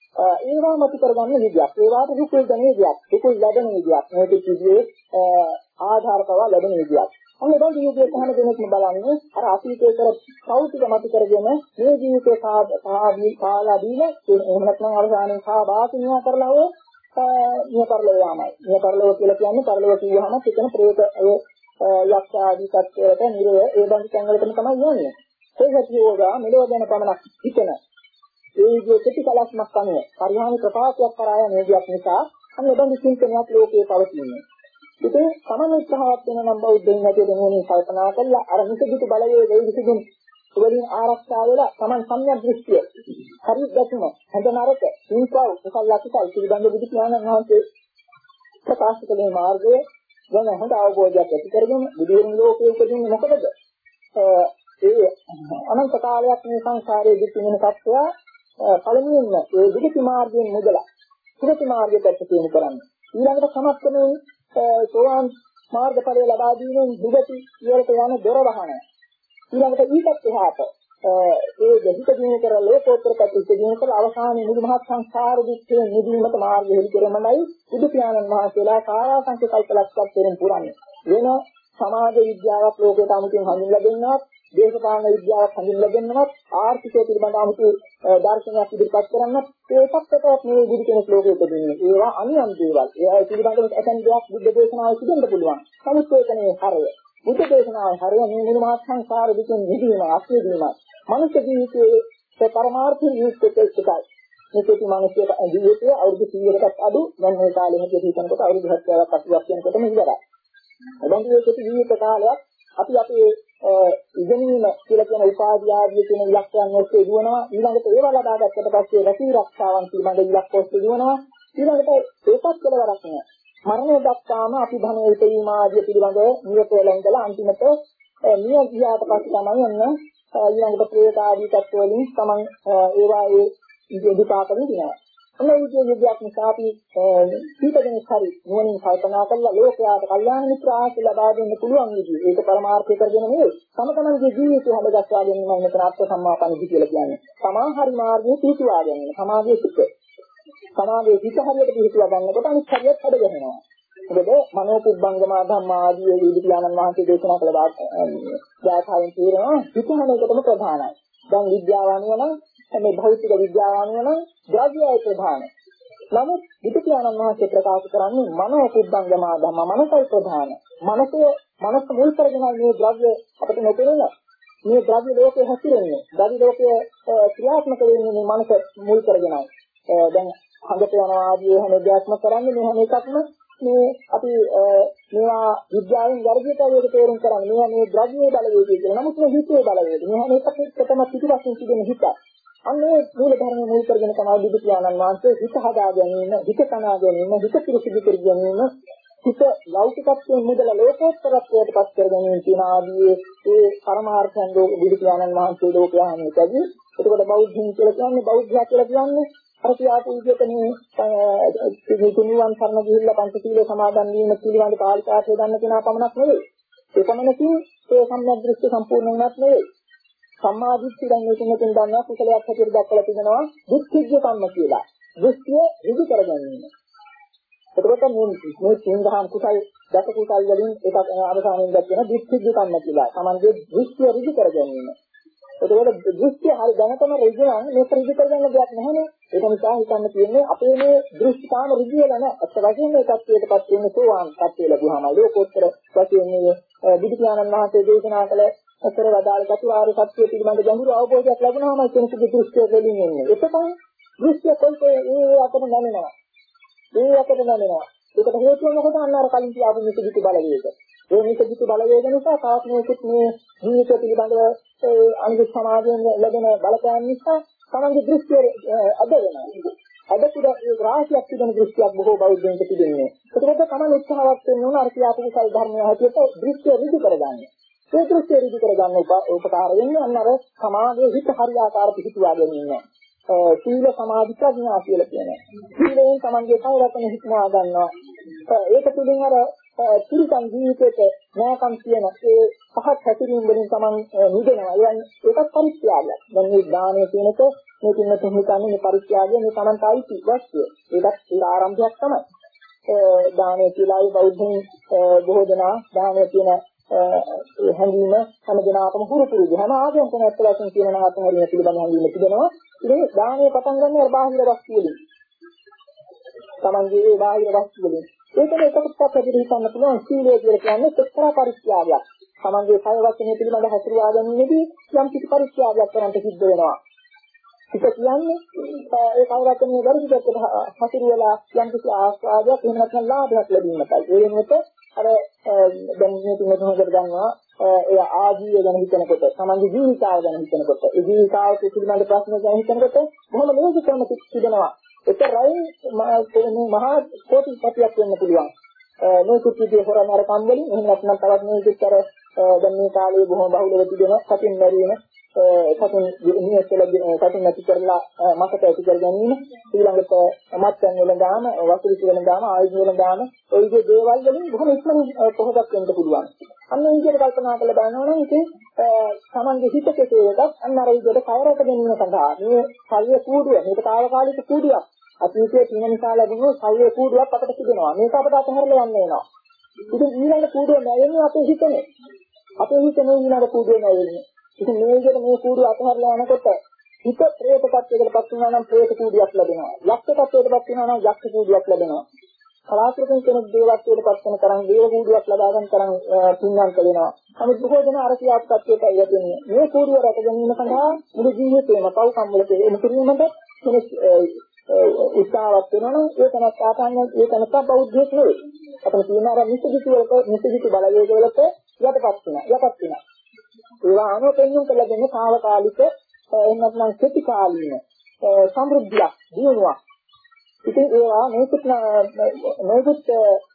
ඒවා මත කරගන්න විදියක් ඒවාට රුකුල් ගන්න විදියක් රුකුල් ලැබෙන විදියක් මේක කිව්වේ ආධාර පවා ලැබෙන විදියක්. අන්න ඒ වගේ විදිහට හැම කෙනෙක්ම බලන්නේ අර අතීතයේ කර කෞතුක මත කරගෙන මේ ජීවිතේ කාදී කාලා දීලා එහෙම නැත්නම් අවසානයේ කා වාසිනිය කරලා ඔය නිය පරලෝ යාමයි. නිය පරලෝ කියලා කියන්නේ පරලෝ කියවහම එතන ප්‍රේත ඒ යක්ෂ ආදී සත්‍යයට නිරය ඒ බඳු තැන්වලටම තමයි යන්නේ. ඒ හැටියෝගා මෙලොව ගැන පමණක් හිතන ඒ විදිහේ ප්‍රතිකලස්මක් අනුව පරිහානි ප්‍රපාතයක් කරා යන හේතුවක් නිසා අන්න ඒ බඳු චින්තනයක් ලෝකයේ පවතින්නේ. ඉතින් සමන උත්සාහවත් වෙන නම් බෞද්ධයන් හැටියට මොනේ කල්පනා කළා අර නිසගිතු බලයේ විසඳුම් වලින් ආරක්ෂා වෙලා Taman සම්‍යක් දෘෂ්ටිය හරි දැක්ම හඳ නරක හිංසාව කුසල ලක්ෂණ පිළිබඳ බුදු පියාණන් වහන්සේ ප්‍රකාශ කළේ මාර්ගය ගැන හොඳ අවබෝධයක් ඇති කරගෙන බුදුන් ලෝකයේ උපදින්නේ මොකටද? ඒ අනන්ත කාලයක් මේ සංසාරයේ දික් වෙන සත්‍යය පළමුවෙන්ම ඒ විදි මාර්ගයෙන් මුදලා සුගති මාර්ගයට ඇතුළු කරන්නේ. ඊළඟට සමත්කමේ සෝවාන් මාර්ගඵලය ලබා දීමෙන් දුගති ඉවරට යන දොර වහන. ඊළඟට ඊටත් එහාට ඒ දෙහිත දින කර ලෝකෝත්තර පැත්තට දින කර අවසානයේ මුළු මහත් සංසාර දුක්ඛේ නිදීමට මාර්ගය හෙළි කරමයි බුදු පියාණන් වහන්සේලා කාරාසංක කල්පලක්ෂයක් පෙරම් පුරන්නේ. වෙන සමාජ විද්‍යාවක් ලෝකයට අමුතුවෙන් හඳුන්වලා දෙන්නවත්, දේශපාලන විද්‍යාවක් හඳුන්වලා දෙන්නවත්, ආර්ථිකය පිළිබඳ අමුතු දර්ශනයක් ඉදිරිපත් කරන්නත් ඒකක්කටවත් මේ බුදු කෙනෙක් ලෝකෙට දෙන්නේ. ඒවා අනියම් දේවල්. ඒවා පිළිබඳව ඇතැම් දෙයක් බුද්ධ දේශනාවේ තිබෙන්න පුළුවන්. නමුත් ඒකනේ හරය. බුද්ධ දේශනාවේ හරය මේ මුළු මහත් සංසාර දුකින් මිදීම අත්දැකීම. මනුෂ්‍ය ජීවිතයේ පරමාර්ථ ජීවිතයක එකයි. මේකේ මිනිස්සුන්ට ජීවිතය අවුරුදු සීයකටත් අඩු දැන් මේ කාලෙම කියනකොට අවුරුදු හත්වයක් අටුවක් යනකොටම ඉවරයි. එබැවින් මේකේ ජීවිත කාලයක් අපි අපේ ඉගෙනීම කියලා කියන උපාධිය ආදී කියන ඉලක්කයන් ඔස්සේ දුවනවා. ඊළඟට ඒවා ලබා ගත්තට පස්සේ රැකී රක්ෂාවන් පිළිබඳ ඉලක්ක ඔස්සේ දුවනවා. ඊළඟට ඒකත් කෙලවරක් නෑ. මරණය දක්වාම අපි ධනය ඉපීම ආදී පිළිබඳ නියත වෙලා ඉඳලා අන්තිමට නිය ගියාට පස්සේ තමයි යන්න ඊළඟට ප්‍රේත ආදී තත්ත්ව වලින් තමයි ඒවා ඒ විපාක දෙනවා. අන්න ඒ විදිහට නිසා අපි කීපදෙනෙක් හරි නුවණින් කල්පනා කරලා ලෝකයාට කල්යාණ මිත්‍ර ආශ්‍රය ලබා දෙන්න පුළුවන් විදිහ. ඒක පරමාර්ථය කරගෙන නෙවෙයි. තම තමන්ගේ ජීවිතය හදගස්වා ගැනීමයි මෙතන අර්ථ සම්මාපන්නදි කියලා කියන්නේ. තමා හරි මාර්ගයේ පිහිටුවා ගැනීම. සමාධියේ සිට. සමාධියේ සිට හරියට පිහිටුවා ගන්නකොට අනිත් හරියට හද ගන්නවා. මොකද මනෝපුබ්බංගම ධම්මා ආදී විදි පියාණන් වහන්සේ දේශනා කළ වාක්‍යයන් තේරෙනවා සිත හැම එකටම ප්‍රධානයි. දැන් විද්‍යාව අනුව නම් මේ භෞතික විද්‍යාව අනුව නම් ද්‍රව්‍යය ප්‍රධානයි. නමුත් විදි පියාණන් වහන්සේ ප්‍රකාශ කරන්නේ මනෝපුබ්බංගම ධම්ම මනසයි ප්‍රධාන. මනසේ මනස මුල් කරගෙන මේ ද්‍රව්‍ය අපිට නොපෙනෙන මේ ද්‍රව්‍ය ලෝකයේ හැසිරෙන්නේ. ද්‍රව්‍ය ලෝකයේ ක්‍රියාත්මක වෙන්නේ මේ මනස මුල් කරගෙනයි. දැන් හඟට යනවා ආදී හැම දෙයක්ම කරන්නේ මේ හැම එකක්ම මේ අපි මේවා විද්‍යාවෙන් වර්ගයට ඒක තේරුම් කරන්නේ මේවා මේ ද්‍රව්‍යයේ බලවේගය කියලා. නමුත් මේ හිතේ බලවේගය. මේ හැම එකකටම පිටුපසින් තිබෙන හිත. අන්නේ මූල ධර්ම මුල් කරගෙන තමයි බුදු පියාණන් වහන්සේ හිත හදා ගැනීම, හිත කනා ගැනීම, හිත පිරිසිදු කර ගැනීම, හිත ලෞකිකත්වයෙන් මුදලා ලෝකෝත්තරත්වයට පත් කර ගැනීම කියන ආදී ඒ පරමාර්ථයන් ලෝක බුදු පියාණන් වහන්සේ ලෝකයාමයි කදී. එතකොට බෞද්ධයන් කියලා කියන්නේ බෞද්ධයා කියලා කියන්නේ අර කියාපු විදිහට මේ තුන්වන් සරණ ගිහිල්ලා පංචශීල සමාදන් වීම පිළිබඳ පාලිකාර්යය ගන්න කෙනා පමණක් නෙවෙයි. ඒ පමණකින් ඒ සම්‍යක් දෘෂ්ටි සම්පූර්ණ වුණත් නෙවෙයි. සම්මා දිට්ඨිය දැන් මේකෙන් මෙතෙන් ගන්නවා කුසලයක් හැටියට දක්වලා තිබෙනවා දුක්ඛිජ්ජ කම්ම කියලා. දෘෂ්ටිය ඍජු කරගැනීම. එතකොට මේ මේ සිංහාම් කුසල් දස කුසල් වලින් එකක් අවසානයෙන් දක්වන දුක්ඛිජ්ජ කම්ම කියලා. Tamange දෘෂ්ටිය ඍජු කරගැනීම. එතකොට දෘෂ්ටිය හරි දැනටම ඍජු නම් මේක ඍජු කරගන්න දෙයක් නැහැනේ. ඒක නිසා හිතන්න තියෙන්නේ අපේ මේ දෘෂ්ටිකාම ඍජු වෙලා නැහැ. අත් වශයෙන් මේ තත්ත්වයටපත් වෙන්නේ සෝවාන් තත්ත්වය ලැබුවාම ලෝකෝත්තර වශයෙන් මේ බුදු පියාණන් වහන්සේ දේශනා කළ අතර වදාළ චතුරාර්ය සත්‍ය පිළිබඳ ගැඹුරු අවබෝධයක් ලැබුණාම කෙනෙකුගේ දෘෂ්ටිය දෙලින් එන්නේ. එතකොට දෘෂ්ටිය කොල්පේ ඒ අතර නැමෙනවා. ඒ අතර නැමෙනවා. ඒකට හේතුව මොකද? අන්න අර කලින් කියාපු නිසගිත බලවේග. ඒ නිසගිත බලවේග නිසා තාත්මයේත් මේ ජීවිත පිළිබඳව අනිත් සමාජයෙන් ලැබෙන බලපෑම් නිසා තමන්ගේ දෘෂ්ටිය අද වෙනවා. අද පුද ඒ රාශියක් තිබෙන දෘෂ්ටියක් බොහෝ බෞද්ධයන්ට තිබෙන්නේ. ඒකට තමයි උත්සාහවත් වෙන්න ඕන අර කියාපු කුසල ධර්මය හැටියට දෘෂ්ටිය ඍජු කරගන්නේ. ඒ දෘෂ්ටිය ඍජු කරගන්න උපකාර වෙන්නේ අන්න අර සමාධියේ හිත හරියාකාර පිහිටුවා ගැනීම. සීල සමාධි ප්‍රඥා කියලා කියනවා. සීලයෙන් තමන්ගේ කය රැකෙන හිතනවා ගන්නවා. ඒක තුලින් අර තිරිසන් ජීවිතයේ නැකම් කියන ඒ පහත් හැසිරීම වලින් තමන් නිදෙනවා. ඒකත් පරිත්‍යාගයක්. දැන් මේ දානය කියනක මේකින් මෙතන හිතන්නේ මේ පරිත්‍යාගය මේ තමන්ට අයිති වස්තුව. ඒකත් ඒ ආරම්භයක් තමයි. දානය කියලා ඒ බෞද්ධයන් බොහෝ දෙනා දානයේ තියෙන ඒ හැඟීම හැම දිනකටම හුරු පුරුදු හැම ආගමකම ඇත්ත වශයෙන් කියනවා නම් අතහැරීම පිළිබඳ හැඟීම තිබෙනවා. ඉතින් දානයේ පටන් ගන්න අර බාහිර වස්තු වලින්. Tamange ඒ බාහිර වස්තු වලින්. ඒකනේ එකපස්සක් අපිට හිතන්න පුළුවන් සීලය කියලා කියන්නේ එක්තරා පරිත්‍යාගයක්. Tamange කය වචනේ පිළිබඳ හැසිරුවා ගැනීමේදී යම් කිසි පරිත්‍යාගයක් කරන්න සිද්ධ වෙනවා. ඒක කියන්නේ ඒ කය වචනේ වැරදි දෙයකට හැසිරුවලා යම් කිසි ආස්වාදයක් එහෙම නැත්නම් ලාභයක් ලැබීමටයි. ඒ වෙනුවට අර දැන් මේ තුනකට ගන්නවා ඒ ආජීවය ගැන හිතනකොට තමන්ගේ ජීවිතය ගැන හිතනකොට ඒ ජීවිතය පිළිබඳ ප්‍රශ්න ගැන හිතනකොට බොහොම ලේසි ක්‍රම තිබෙනවා. ඒතරයි මහා කෝටිපතියක් වෙන්න පුළුවන්. මේ කුටියේ හොරන අර කම්බලි එහෙම නැත්නම් තවත් මේ විතර දැන් මේ කාලේ බොහොම බහුලව තිබෙන සතින් මැරීම සතුන් නියතල සතුන් නැති කරලා මකට ඇති කර ගැනීම ඊළඟට මත්යන් වල දාන වතුරු වල දාන ආයුධ වල දාන ඔය විදිහේ දේවල් වලින් බොහොම ඉක්මනින් පොහොසත් වෙන්න පුළුවන්. අන්න ඒ විදිහට කල්පනා කරලා බලනවා නම් ඉතින් තමන්ගේ හිත කෙසේද අන්න අර විදිහට කයරට ගැනීම සඳහා මේ ශරීර කූඩුව මේක తాවකාලික කූඩුවක් අතීතයේ තියෙන නිසා ලැබුණු ශරීර කූඩුවක් අපට තිබෙනවා. මේක අපට අතහැරලා යන්න වෙනවා. ඉතින් ඊළඟ කූඩුව නැවෙන්නේ අපේ හිතනේ. අපේ හිතනේ ඊළඟ කූඩුව නැවෙන්නේ. ඉතින් මේ විදිහට මේ කූඩුව අතහැරලා යනකොට හිත ප්‍රේත tattයකටපත් වෙනවා නම් ප්‍රේත කූඩුවක් ලැබෙනවා. යක්ෂ tattයකටපත් වෙනවා නම් යක්ෂ කූඩුවක් ලැබෙනවා. කලාතුරකින් කෙනෙක් දේවත්වයටපත් වෙන තරම් දේව කූඩුවක් ලබා ගන්න තරම් පුණ්‍යන්ත වෙනවා. නමුත් බොහෝ දෙනා අර කියාපු tattයටයි යන්නේ. මේ කූඩුව රැක ගැනීම සඳහා මුළු ජීවිතේම පව්කම් වලට එමු කිරීමට කෙනෙක් උත්සාහවත් වෙනවා නම් ඒ තනත් ආතන්නේ ඒ තනත් බෞද්ධයෙක් නෙවෙයි. අපිට තියෙන අර නිසිදිතු වලට නිසිදිතු බලවේග වලට යටපත් වෙනවා. යටපත් වෙනවා. ඒවා අනුව පෙන්වන්න කළ දෙන්නේ කාලකාලික එහෙම නැත්නම් කෙටි කාලීන සමෘද්ධියක් දිනුවා. ඉතින් ඒවා මේකත් මේකත්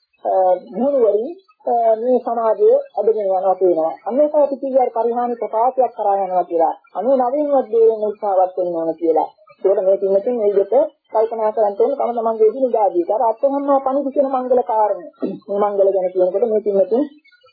මොනවරි මේ සමාජයේ අදගෙන යනවා කියනවා. අන්නේක අපි කියලාර පරිහානි ප්‍රකාශයක් කරා යනවා කියලා. අනූ නවයෙන්වත් දේවෙන් උත්සාහවත් වෙන්න ඕන කියලා. ඒකට මේ තින්නකින් මේ විදිහට කල්පනා කරන් තෝරන තම තමන්ගේ ඉදිරියදී කාර අත්හම්මා පණිදු කියන මංගල කාරණේ. මේ මංගල ගැන කියනකොට මේ තින්නකින්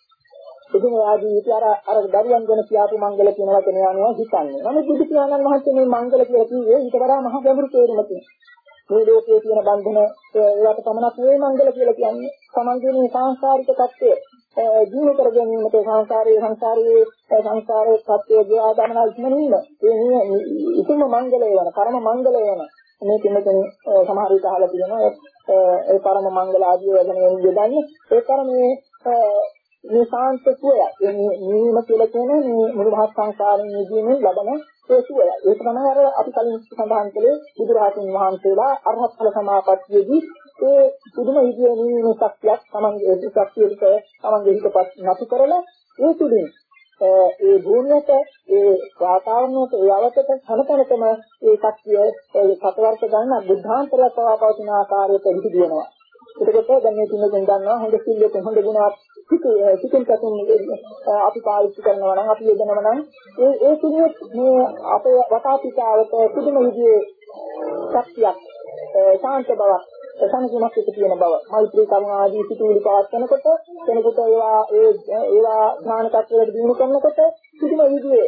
ඉතින් ආදී විතර අර දරුවන් ගැන කියාපු මංගල කියන වචනේ අනුව හිතන්නේ. නමුත් බුදු පියාණන් වහන්සේ මේ මංගල කියලා කිව්වේ ඊට වඩා මහ ගැඹුරු තේරුමකින්. මේ ලෝකයේ තියෙන බන්ධන ඒවට පමණක් නෙවෙයි මංගල කියලා කියන්නේ. සමන්ගේ මේ සංසාරික தත්ත්වය ජීව කර ගැනීමට සංසාරයේ සංසාරයේ සංසාරයේ தත්ත්වය ගියාදමන ඉක්මනින්ම මේ ඉතුම මංගලය වෙන කර්ම මංගලය වෙන මේ කින්නකෙන් සමහර විට අහලා තියෙනවා ඒ පරම මංගල ආදී වචනයෙන් යොදන්නේ ඒ කරන්නේ මේ සාන්ත සුවය මේ නිවීම කියලා කියන මේ මුළු මහත් සංසාරයෙන් නිදීමෙන් ලබන ඒ සුවය. ඒක තමයි අර අපි කලින් සඳහන් කළේ බුදුරජාණන් වහන්සේලා අරහත් ඵල සමාපත්තියේදී ඒ පුදුම ඉදියේ නිවීමේ ශක්තියක් තමන්ගේ ඒ ශක්තියට තමන්ගේ හිතපත් නතු කරලා ඒ තුලින් ඒ භූමියට ඒ වාතාවරණයට ඒ අවතට සමතනතම ඒ ශක්තිය ඒ සතවර්ෂ ගන්න බුද්ධාන්තරය පවපවතින ආකාරයට විහිදු වෙනවා. ඒකට දැන් මේ තුනකින් ගන්නවා හොඳ සිල්ලෙන් හොඳ ගුණවත් සිතින් කතුන් අපි පාවිච්චි කරනවා නම් අපි යොදනවා නම් ඒ ඒ තුනේ මේ අපේ වටාපිටාවට පුදුම විදිහේ ශක්තියක් ශාන්ත බවක් සංකීර්ණක් තියෙන බව මෛත්‍රී කරුණා ආදී සිතුවිලි පවත්නකොට කෙනෙකුට ඒවා ඒ ඒවා ඥාන tattවයට දිනු කරනකොට පුදුම විදිහේ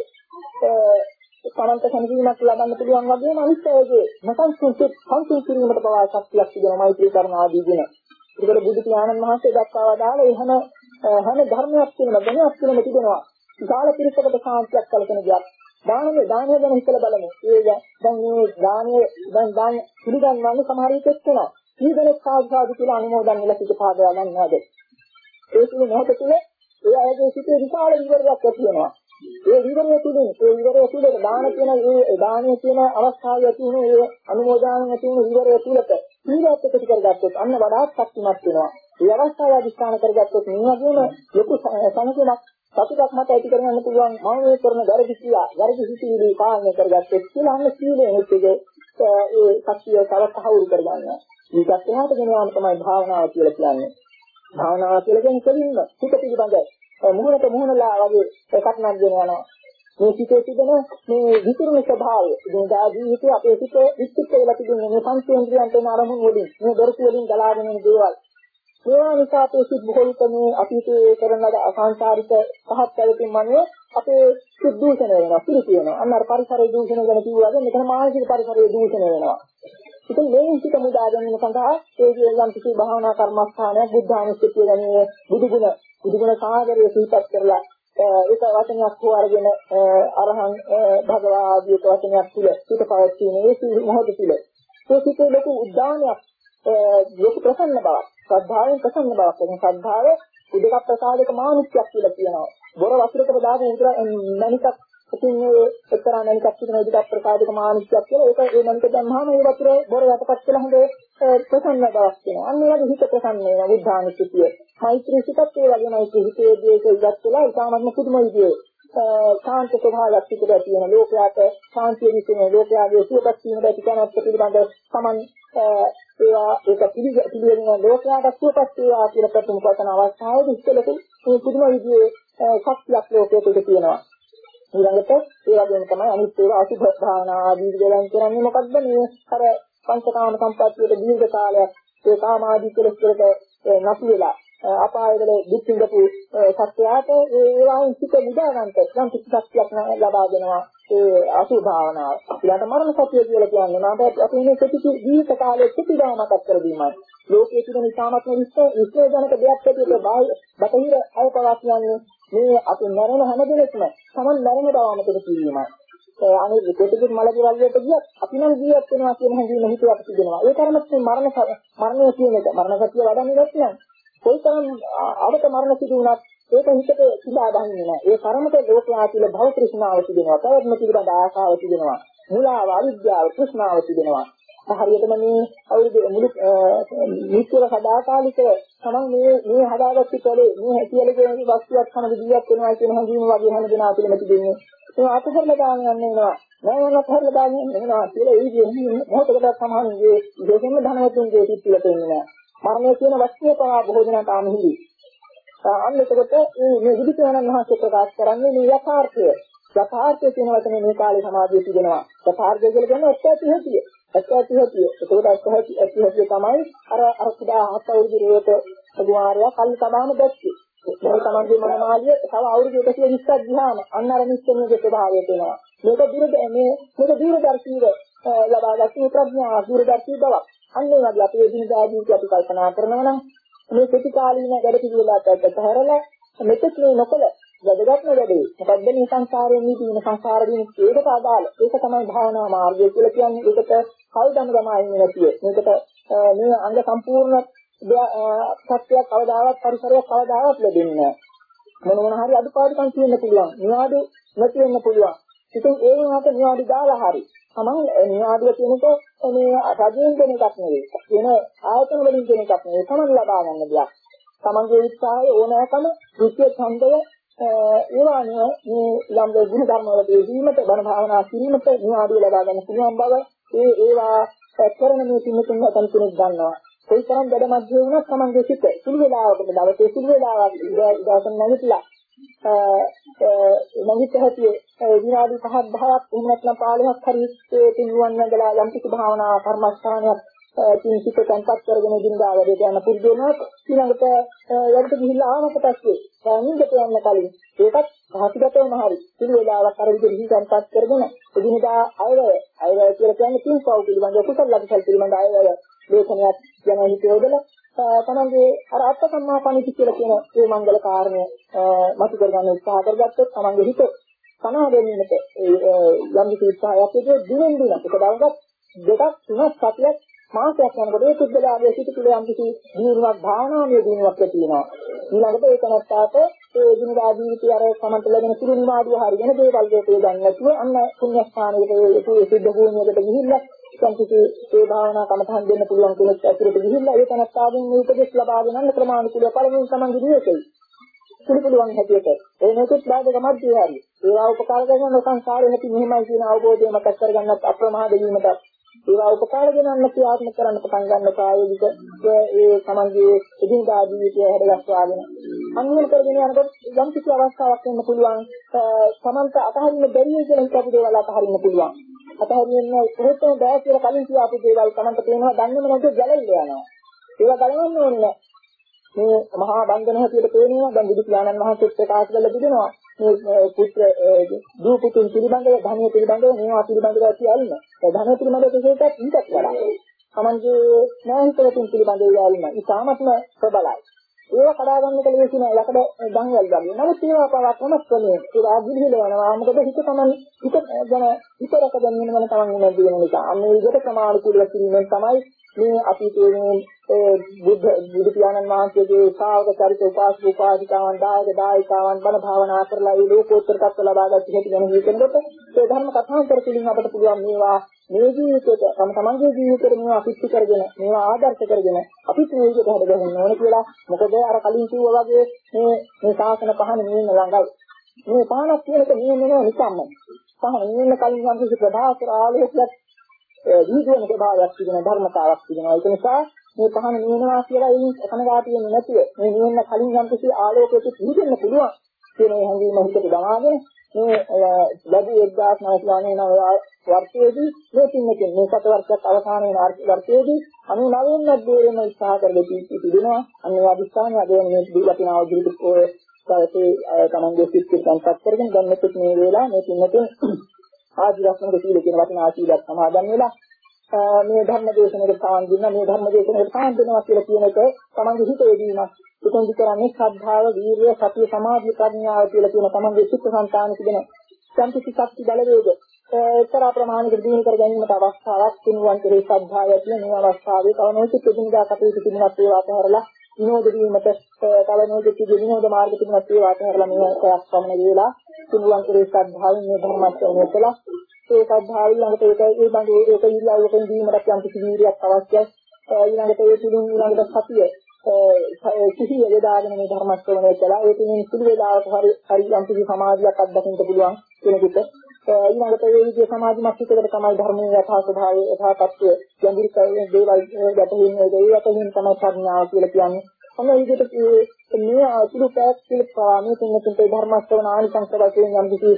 සමන්ත සංකීර්ණක් ලබන්න පුළුවන් වගේම අනිත්‍යයේ නැසන්සුත් සංකීර්ණ කිරීමට පවා ශක්තියක් තිබෙනවා මෛත්‍රී කරුණා ආදී දින. ඒකට බුදු පියාණන් වහන්සේ දක්වා දාලා එහෙම හැම ධර්මයක් තියෙනවා ගණයක් තියෙනවා තිබෙනවා. විශාල පිරිසකට සාන්තියක් කලකන දෙයක්. දානයේ දානය ගැන හිතලා බලමු. ඒ දැන් මේ දානයේ දැන් දාන පිළිගන්නන්නේ සමහර විට එක්කනවා. ඊදෙනෙක් සාධාතු කියලා අනුමෝදන් වෙලා සිට පාදවා ගන්නවාද? ඒ තුන මොහොත තුළ ඒ අයගේ සිටේ විශාල විවරයක් ඇති වෙනවා. ඒ විවරය තුළින් ඒ විවරය තුළ දාන කියන ඒ දානයේ කියන අවස්ථාවේ ඇති වෙන ඒ අනුමෝදන් ඇති වෙන විවරය තුළට සීලත් එක්ක කරගත්තොත් අන්න වඩාත් ශක්තිමත් වෙනවා. ඒ අවස්ථාව අධිෂ්ඨාන කරගත්තොත් මේ වගේම ලොකු සංකේතයක් සතුටක් මත ඇති කරගන්න පුළුවන් මම මේ කරන වැරදි කියලා වැරදි සිතිවිලි පාලනය කරගත්තොත් කියලා අන්න සීලයේ නිත්‍යයේ ඒ ශක්තිය තවත් අහුරු කරගන්නවා. මේකත් එහාට ගෙනවන්න තමයි භාවනාව කියලා කියන්නේ. භාවනාව කියලා කියන්නේ කෙලින්ම හිත පිළිබඳ මුහුණට මුහුණලා වගේ එකක් නම් ගෙනවනවා. මේ සිතේ තිබෙන මේ විතුරුන ස්වභාවය ඉදින්දා ජීවිතයේ අපේ සිත විචිත්ත වෙලා තිබෙන මේ පංචේන්ද්‍රියන්ට එන අරමුණු වලින් මේ දොරටු වලින් ගලාගෙන යන දේවල් ඒවා නිසා අපේ සිත් බොහෝ කමේ අතීතයේ කරන ලද අසංසාරික පහත් පැවතුම් මනුව අපේ සිත් දූෂණය වෙනවා පිළිති වෙනවා. අන්න අර පරිසරයේ දූෂණය ගැන කිව්වාද මෙතන මානසික පරිසරයේ දූෂණය වෙනවා. ඉතින් මේ හිත මුදා ගැනීම සඳහා ඒ කියන කිසි භාවනා කර්මස්ථානයක් බුද්ධානුස්සතිය ගැනීම බුදුගුණ බුදුගුණ සාගරයේ සිහිපත් කරලා ඒක වචනයක් හෝ අරගෙන අරහං භගවා ආදී වචනයක් තුල සිත පවත්වන ඒ මොහොත තුල ඒ සිතේ ලොකු උද්දානයක් ලොකු ප්‍රසන්න බවක් ශ්‍රද්ධාවෙන් ප්‍රසන්න බවක් වෙන ශ්‍රද්ධාව උදක ප්‍රසාදක මානුෂ්‍යයක් කියලා කියනවා. බොර වතුරකට දාගෙන විතර මණිකක් ඉතින් ඒ එක්තරා මණිකක් කියන උදක ප්‍රසාදක මානුෂ්‍යයක් කියලා ඒක ඒ මණික දැම්මහම ඒ වතුර බොර යටපත් කියලා හොඳ ප්‍රසන්න බවක් වෙනවා. අන්න ඒ වගේ හිත ප්‍රසන්න වෙනවා බුද්ධානුස්සතිය. මෛත්‍රී සිතත් ඒ වගේ මෛත්‍රී හිතේදී ඒක ඉවත් වෙලා ඉතාමත්ම පුදුම විදිහේ ශාන්ත ස්වභාවයක් පිටට තියෙන ලෝකයට ශාන්තිය විසින ලෝකයාගේ සුවපත් වීම දැටි කරනත් පිළිබඳ සමන් ඒවා ඒක පිළිගැනීම ලෝකයට සුවපත් වේවා කියලා ප්‍රථම පතන අවස්ථාවේදී ඉස්සෙල්ලට මේ පුදුම විදිහේ ශක්තියක් ලෝකයේ තුල තියෙනවා. ඊළඟට ඒ වගේම තමයි අනිත් ඒවා අසුභ භාවනා ආදී විදිහෙන් කරන්නේ මොකද්ද මේ අර පංචකාම සම්පත්තියේ දීර්ඝ කාලයක් ඒ කාමාදී කෙලෙස් වලට නැති වෙලා අපායවල දුක් විඳපු සත්‍යයට ඒවායින් සිත මුදා ගන්නට නම් කිසි ශක්තියක් ලබා දෙනවා ඒ අසුභ භාවනාව. ඊළඟට මරණ සත්‍ය කියලා කියන්නේ මාට අපි මේ ප්‍රතිචි ජීවිත කාලයේ ප්‍රතිදානමක් කර දීමයි. ලෝකයේ තිබෙන ඉතාමත්ම විශ්ව විශ්වජනක දෙයක් ඇටියට බාහිර බටහිර අයපවා කියන්නේ මේ අපි මරණ හැම දෙයක්ම සමන් මරණ බවමතක කිරීමයි. අනිත් දෙකකින් මල දිවල් වලට ගියත් අපි නම් ජීවත් වෙනවා කියන හැඟීම හිතුවට තිබෙනවා. ඒ තරමත් මේ මරණ මරණය කියන එක මරණ සත්‍ය වඩන්නේ නැත්නම් කොයිතරම් අවත මරණ සිදු වුණත් ඒක හිතට සිතා ගන්නේ නැහැ. ඒ තරමට ලෝකයා තුළ භව තෘෂ්ණාව තිබෙනවා. පැවැත්ම පිළිබඳ ආශාව තිබෙනවා. මුලාව, අවිද්‍යාව, තෘෂ්ණාව තිබෙනවා. හරියටම මේ අවුරුදු මුළු නිත්‍යව සදාකාලික තමන් මේ මේ හදාගත්ත කලේ මේ හැකියල කියන වස්තුවක් තමයි ජීවත් වෙනවා කියන හැඟීම වගේ හැම දෙනා තුළම තිබෙන්නේ. ඒ අතහැරලා දාන්න යනවා. නෑ අතහැරලා දාන්න යනවා කියලා ඒ කියන්නේ මොහොතකට සමානන්නේ විශේෂයෙන්ම ධනවතුන්ගේ සිත් තුළ තියෙන්නේ නෑ. මරණය කියන වස්තුව පවා බොහෝ දෙනාට ආමිහිදී. අන්න එතකොට මේ විදුචානන් වහන්සේ ප්‍රකාශ කරන්නේ මේ යථාර්ථය. යථාර්ථය කියන වචනේ මේ කාලේ සමාජයේ තිබෙනවා. යථාර්ථය කියලා කියන්නේ ඇත්ත ඇති ඇත්ත ඇති ඇති. එතකොට ඇත්ත ඇති ඇති තමයි අර අර කුඩා හත් අවුරුදු රේත සුවාරයා කල් තබාම දැක්කේ. මේ තමන්ගේ මනමාලිය තව අවුරුදු එකසිය විස්සක් ගියාම අන්න අර නිශ්චයයේ ස්වභාවය වෙනවා. මේක දුර මේ මේක දූරදර්ශීව ලබාගත් ප්‍රඥා දූරදර්ශී බවක්. අන්න ඒ වගේ අපේ දිනදා ජීවිතය අපි කල්පනා කරනවා නම් මේ ප්‍රතිකාලීන වැඩ පිළිවෙලකට ඇත්තහැරලා මෙතෙක් මේ නොකල වැඩගත්ම වැඩේ. මොකද්ද මේ සංසාරයේ මේ තියෙන සංසාර දින ඒකට අදාළ. ඒක තමයි භාවනා මාර්ගය කියලා කියන්නේ. ඒකට කල් දම ගමා ඉන්නේ නැතිව. මේකට මේ අංග සම්පූර්ණ සත්‍යයක් කවදාවත් පරිසරයක් කවදාවත් ලැබෙන්නේ නැහැ. මොන මොන හරි අඩුපාඩුකම් තියෙන්න පුළුවන්. නිවාඩු නැති වෙන්න පුළුවන්. ඉතින් ඒ වුණාට නිවාඩු දාලා හරි. තමන් නිවාඩුව කියනකොට මේ රජයෙන් දෙන එකක් නෙවෙයි. වෙන ආයතන වලින් දෙන එකක් නෙවෙයි. තමන් ලබා ගන්න දෙයක්. තමන්ගේ උත්සාහය ඕනෑකම ෘත්‍ය ඡන්දය ඒවා මේ යම් ගුණ ධර්ම වල දෙවීමට බණ භාවනා කිරීමට නිවාඩුව ලබා ගන්න පුළුවන් බව ඒ ඒවා කරන මේ පින්තුන් අතන් කෙනෙක් ගන්නවා. කොයි තරම් වැඩ මැද වුණත් තමන්ගේ සිත සුළු වේලාවකට දවසේ සුළු වේලාවක් ඉඳන් නැගිටලා නැගිට හැටියේ විනාඩි පහක් දහයක් එහෙම නැත්නම් පහළොවක් හරි ඒ පින්වන් නැගලා යම් කිසි භාවනා කර්මස්ථානයක් තින්සිත තැන්පත් කරගෙන දිනදා වැඩට යන පුරුදු වෙනවා. ඊළඟට යකට ගිහිල්ලා ආවකට පස්සේ නිින්දට යන්න කලින් ඒකත් හසිගතවම හරි සුළු වේලාවක් අර විදිහට තැන්පත් කරගෙන දිනදා අයවැය අයවැය කියලා කියන්නේ පින්පව් පිළිබඳ කුසල ලක්ෂණ පිළිබඳ අයවැය ලේඛනයක් යන හිතේදලා තමන්ගේ අර අත්ත සම්මාපණිති කියලා කියන මේ මංගල කාරණය මතු කරගන්න උත්සාහ කරගත්තොත් තමන්ගේ හිත සනා ගැනීමට යම් කිසි උත්සාහයක් යොදලා දිනෙන් දින එක දවසක් දෙකක් තුනක් සතියක් මාසයක් යනකොට ඒ පුද්ගලයාගේ සිත තුළ යම් කිසි දිනුවක් භාවනාමය දිනුවක් තියෙනවා. ඊළඟට ඒක නැත්තාට ඒ දිනදා ජීවිතය අර සමන්ත ලැබෙන සුළු නිමාඩුව හරියන දේවල් වලට ගන්න නැතුව අන්න පුණ්‍ය ස්ථානයකට ඒ සිද්ධ භූමියකට ගිහිල්ලා සංකීර්ණ ඒ භාවනා කමතහන් දෙන්න පුළුවන් කෙනෙක් ඇතුළට ගිහිල්ලා ඒ තනත්තාගෙන් මේ උපදෙස් ලබා ගන්න ප්‍රමාණිකුල පළමුවෙන් තමන්ගේ ජීවිතේ සුළු පුළුවන් හැටියට ඒ නොකෙත් බාධක මැදේ හරි ඒවා උපකාර කරන සංසාරේ හැටි මෙහෙමයි කියන අවබෝධය මතක් කරගන්නත් අප්‍රමාද වීමට ඒවා උපකාර දෙනන්න ක්‍රියාත්මක කරන්න පටන් ගන්න ප්‍රායෝගික ඒ තමන්ගේ එදිනදා ජීවිතය හැදගස්වාගෙන අනුමත කරගෙන යනකොට යම් කිසි අවස්ථාවක් වෙන්න පුළුවන් සමන්ත අතහරින්න බැරි කියලා හිතපු දේවල් අතහරින්න පුළුවන්. අතහරින්න කොහොමද බෑ කියලා කලින් කියාපු දේවල් තමන්ට පේනවා දන්නේම නැතුව ගැලවිලා යනවා. ඒවා ගලවන්න ඕනේ මේ මහා බන්ධන හැටියට පේනවා. දැන් බුදු පියාණන් වහන්සේ ප්‍රකාශ කළා තිබෙනවා මේ පුත්‍ර දූ පුතුන් පිළිබඳව ධනිය පිළිබඳව මේවා පිළිබඳව කියලා. ඒ ධනිය පිළිබඳව කෙසේටත් ඊටත් වඩා තමන්ගේ නෑහිතකින් පිළිබඳව යාලින ඉතාමත්ම ප්‍රබලයි. ඒවා කඩා ගන්නට ලේසි නෑ යකඩ ගංගල් වගේ. නමුත් ඒවා පවත්වන ක්‍රමයේ ඒ ආගිලිල යනවා. මොකද හිත තමන් හිත ගැන හිතරක දැනීම ගැන තමන් ඉන්නේ දින නිසා. අන්න ඒ විදිහට ප්‍රමාණිකුල කිරීමෙන් තමයි මේ අතීතයේ ඒ බුද්ධ බුදු පියාණන් වහන්සේගේ ශ්‍රාවක චරිත උපාසක උපාසිකාවන් දායක දායිකාවන් බණ භාවනා කරලා ඒ ලෝකෝත්තර තත්ත්ව ලබාගත් හැටි ගැන හිතනකොට ඒ ධර්ම කථාන්තර පිළින් අපට පුළුවන් මේවා මේ ජීවිතේට තම තමන්ගේ ජීවිතේට මේවා අපිට කරගෙන මේවා ආදර්ශ කරගෙන අපිත් මේ විදිහට හදගන්න ඕන කියලා. මොකද අර කලින් කිව්වා වගේ මේ මේ ශාසන පහන මේ ළඟයි. මේ පහනක් කියන එක මේ නෙවෙයි නිකම්ම. පහන මේ කලින් යම් කිසි ප්‍රභාකර ආලෝකයක් දීගුණ ස්වභාවයක් තිබෙන ධර්මතාවක් තිබෙනවා. ඒක නිසා මේ පහන නිවනවා කියලා ඒ කනගාටු වෙන්නේ නැතිව මේ නිවෙන්න කලින් යම් කිසි ආලෝකයක පිළිගන්න පුළුවන් කියන හැඟීම හිතට දමාගෙන මේ ලැබී එක්දාස් නවසිය නව වර්ෂයේදී මේ තින්නකින් මේ සත වර්ෂයක් අවසාන වෙන වර්ෂයේදී අනූනවය වෙනක් දෙවෙනි උත්සාහ කරගෙන තිබෙනවා. අන්නේ අදිස්ථානය අද මේ දීලා තියෙන අවුරුදු ඔය කාලේ තමන්ගේ සිත් පිටන්පත් කරගෙන දැන් මෙතන මේ වේලා මේ තින්නකින් ආදිරස්නක සීල කියන වටිනා සීලයක් සමාදන් වෙලා මේ ධර්ම දේශනාවට සාන් දුන්නා. මේ ධර්ම දේශනාවට සාන් දෙනවා කියලා කියන එක තමන්ගේ හිතේදීමක්. උතුම් විතරන්නේ ශ්‍රද්ධාව, වීරිය, සතිය, සමාධිය, ප්‍රඥාව කියලා කියන තමන්ගේ චිත්ත සංතාන තිබෙන සම්පූර්ණ ශක්ති බලවේග එක්තරා ප්‍රමාණයකට දිනු කර ගැනීමට අවස්ථාවක් තුනුවන් කෙරේ ශ්‍රද්ධාව ඇති මේ අවස්ථාවේ කවනෝච ප්‍රතිනිදා කටයුතු තිබුණත් ඒවා අතහැරලා විනෝද වීමට කවනෝච විනෝද මාර්ග තිබුණත් ඒවා අතහැරලා මේ එකක් පමණ වේලා තුනුවන් කෙරේ ශ්‍රද්ධාවෙන් මේ ධර්මස්වණය කළා. ඒ ශ්‍රද්ධාව ළඟට ඒක ඒ බඳු ඒක ඉල්ලාවකින් දීමට යම් කිසි වීරියක් අවශ්‍යයි. ඊළඟට ඒ තුලින් ඊළඟට සතිය සිහිය යොදාගෙන මේ ධර්ම ශ්‍රවණය කළා. ඒ තුලින් සුළු වේලාවක හරි හරි යම් කිසි සමාධියක් අත්දකින්න පුළුවන් කෙනෙකුට ඊළඟට ඒ විදිහේ සමාධිමත් හිතකට තමයි ධර්මයේ යථා ස්වභාවය යථා තත්ත්වය ගැඹුරු කරගෙන දේවල් ගැටෙන්නේ ඒ යටින් තමයි ප්‍රඥාව කියලා කියන්නේ. ඔන්න ඒ විදිහට මේ අසුරු පැක් කියලා මේ තුන්වෙනි ධර්ම ශ්‍රවණ ආනිසංස වශයෙන් යම් කිසි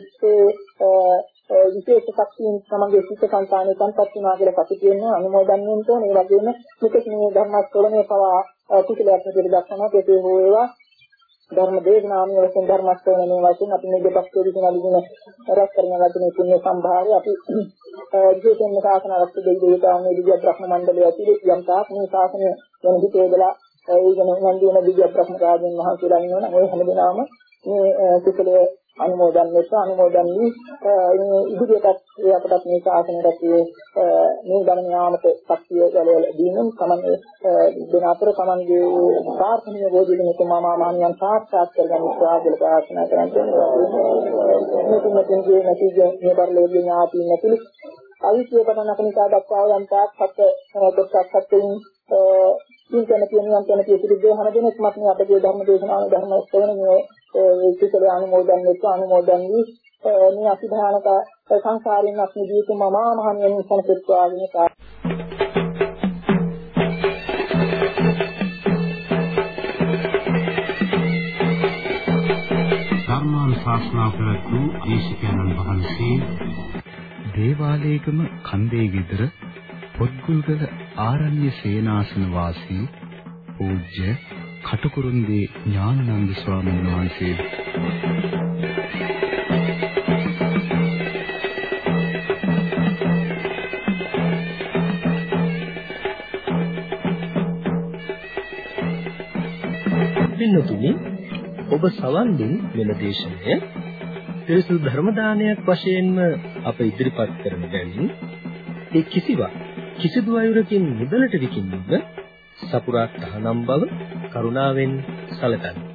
ඒ විශේෂ ශක්තියෙන් තමගේ සිත සංකාණය සංපත් වෙනවා කියලා කටි කියනවා. අනුමෝදන් වෙන්න ඕනේ. ඒ වගේම මෙතෙක් මේ ධර්ම ශ්‍රවණය පවා කුසලයක් හැටියට දක්වනවා. ඒකේ හෝ ඒවා ධර්ම දේශනාමය වශයෙන් ධර්ම ශ්‍රවණය වශයෙන් අපි මේ දෙපක්ෂයේ දින අලිගෙන රැස් කරන ලද්දේ පුණ්‍ය සම්භාරය අපි විශේෂයෙන්ම ශාසන රක්ෂ දෙවි දේවතාවුන්ගේ දිව්‍ය බ්‍රහ්ම මණ්ඩලය ඇතුළේ යම් තාක් මේ ශාසනය වෙන හිතේදලා ඒ වෙන වන්දින දිව්‍ය බ්‍රහ්ම රාජන් වහන්සේලා ඉන්නවනම් ඒ හැමදෙනාම මේ කුසලයේ අනුමෝදන් වෙච්ච අනුමෝදන් වී මේ ඉදිරියටත් ඒ අපටත් මේ ශාසනයට මේ ගමන යාමට ශක්තිය ලැබෙල දීනම් තමයි දෙන අතර තමන්ගේ ප්‍රාර්ථනීය බෝධිලින තුමාමා මහණියන් සාක්ෂාත් කරගන්න උත්සාහ කළ ප්‍රාර්ථනා කරන්නේ මේ තුන්වෙනි නැතිගේ මේ බරලෝකීය ඥාති නැතිලු අවිශ්ව පටන් අපනිකා දක්වා යම් තාක් සත්‍ය දොස්සක් සත්‍යයෙන් සිංකන කියනවා කියන පිළිදේ හැම දිනෙකමත් මේ අපේ ධර්ම දේශනාව ධර්ම ශ්‍රවණය ඒ කිසල අනුමෝදන් වෙච්ච අනුමෝදන් වී මේ අසිධානක සංසාරයෙන් අත් නිදීතු මම මහණෙනි සනසෙත්වාගෙන තා
ධර්මානුශාසනා ප්‍රවතු දේශකයන්න් වහන්සේ දේවාලේගම කන්දේ ගෙදර පොත්ගුල්ගල ආරණ්‍ය සේනාසන වාසී පූජ්‍ය කටුකුරුන්දී ඥානানন্দ ස්වාමීන් වහන්සේ
පින්නතුනි ඔබ සවන් දුන් මෙල දේශනය පිරිසුදු ධර්ම දානයක් වශයෙන්ම අප ඉදිරිපත් කරන බැවින් ඒ කිසිවක් කිසිදු අයුරකින් මුදලට විකිණීම සපුරා තහනම් බව කරුණාවෙන් සැලකන්න.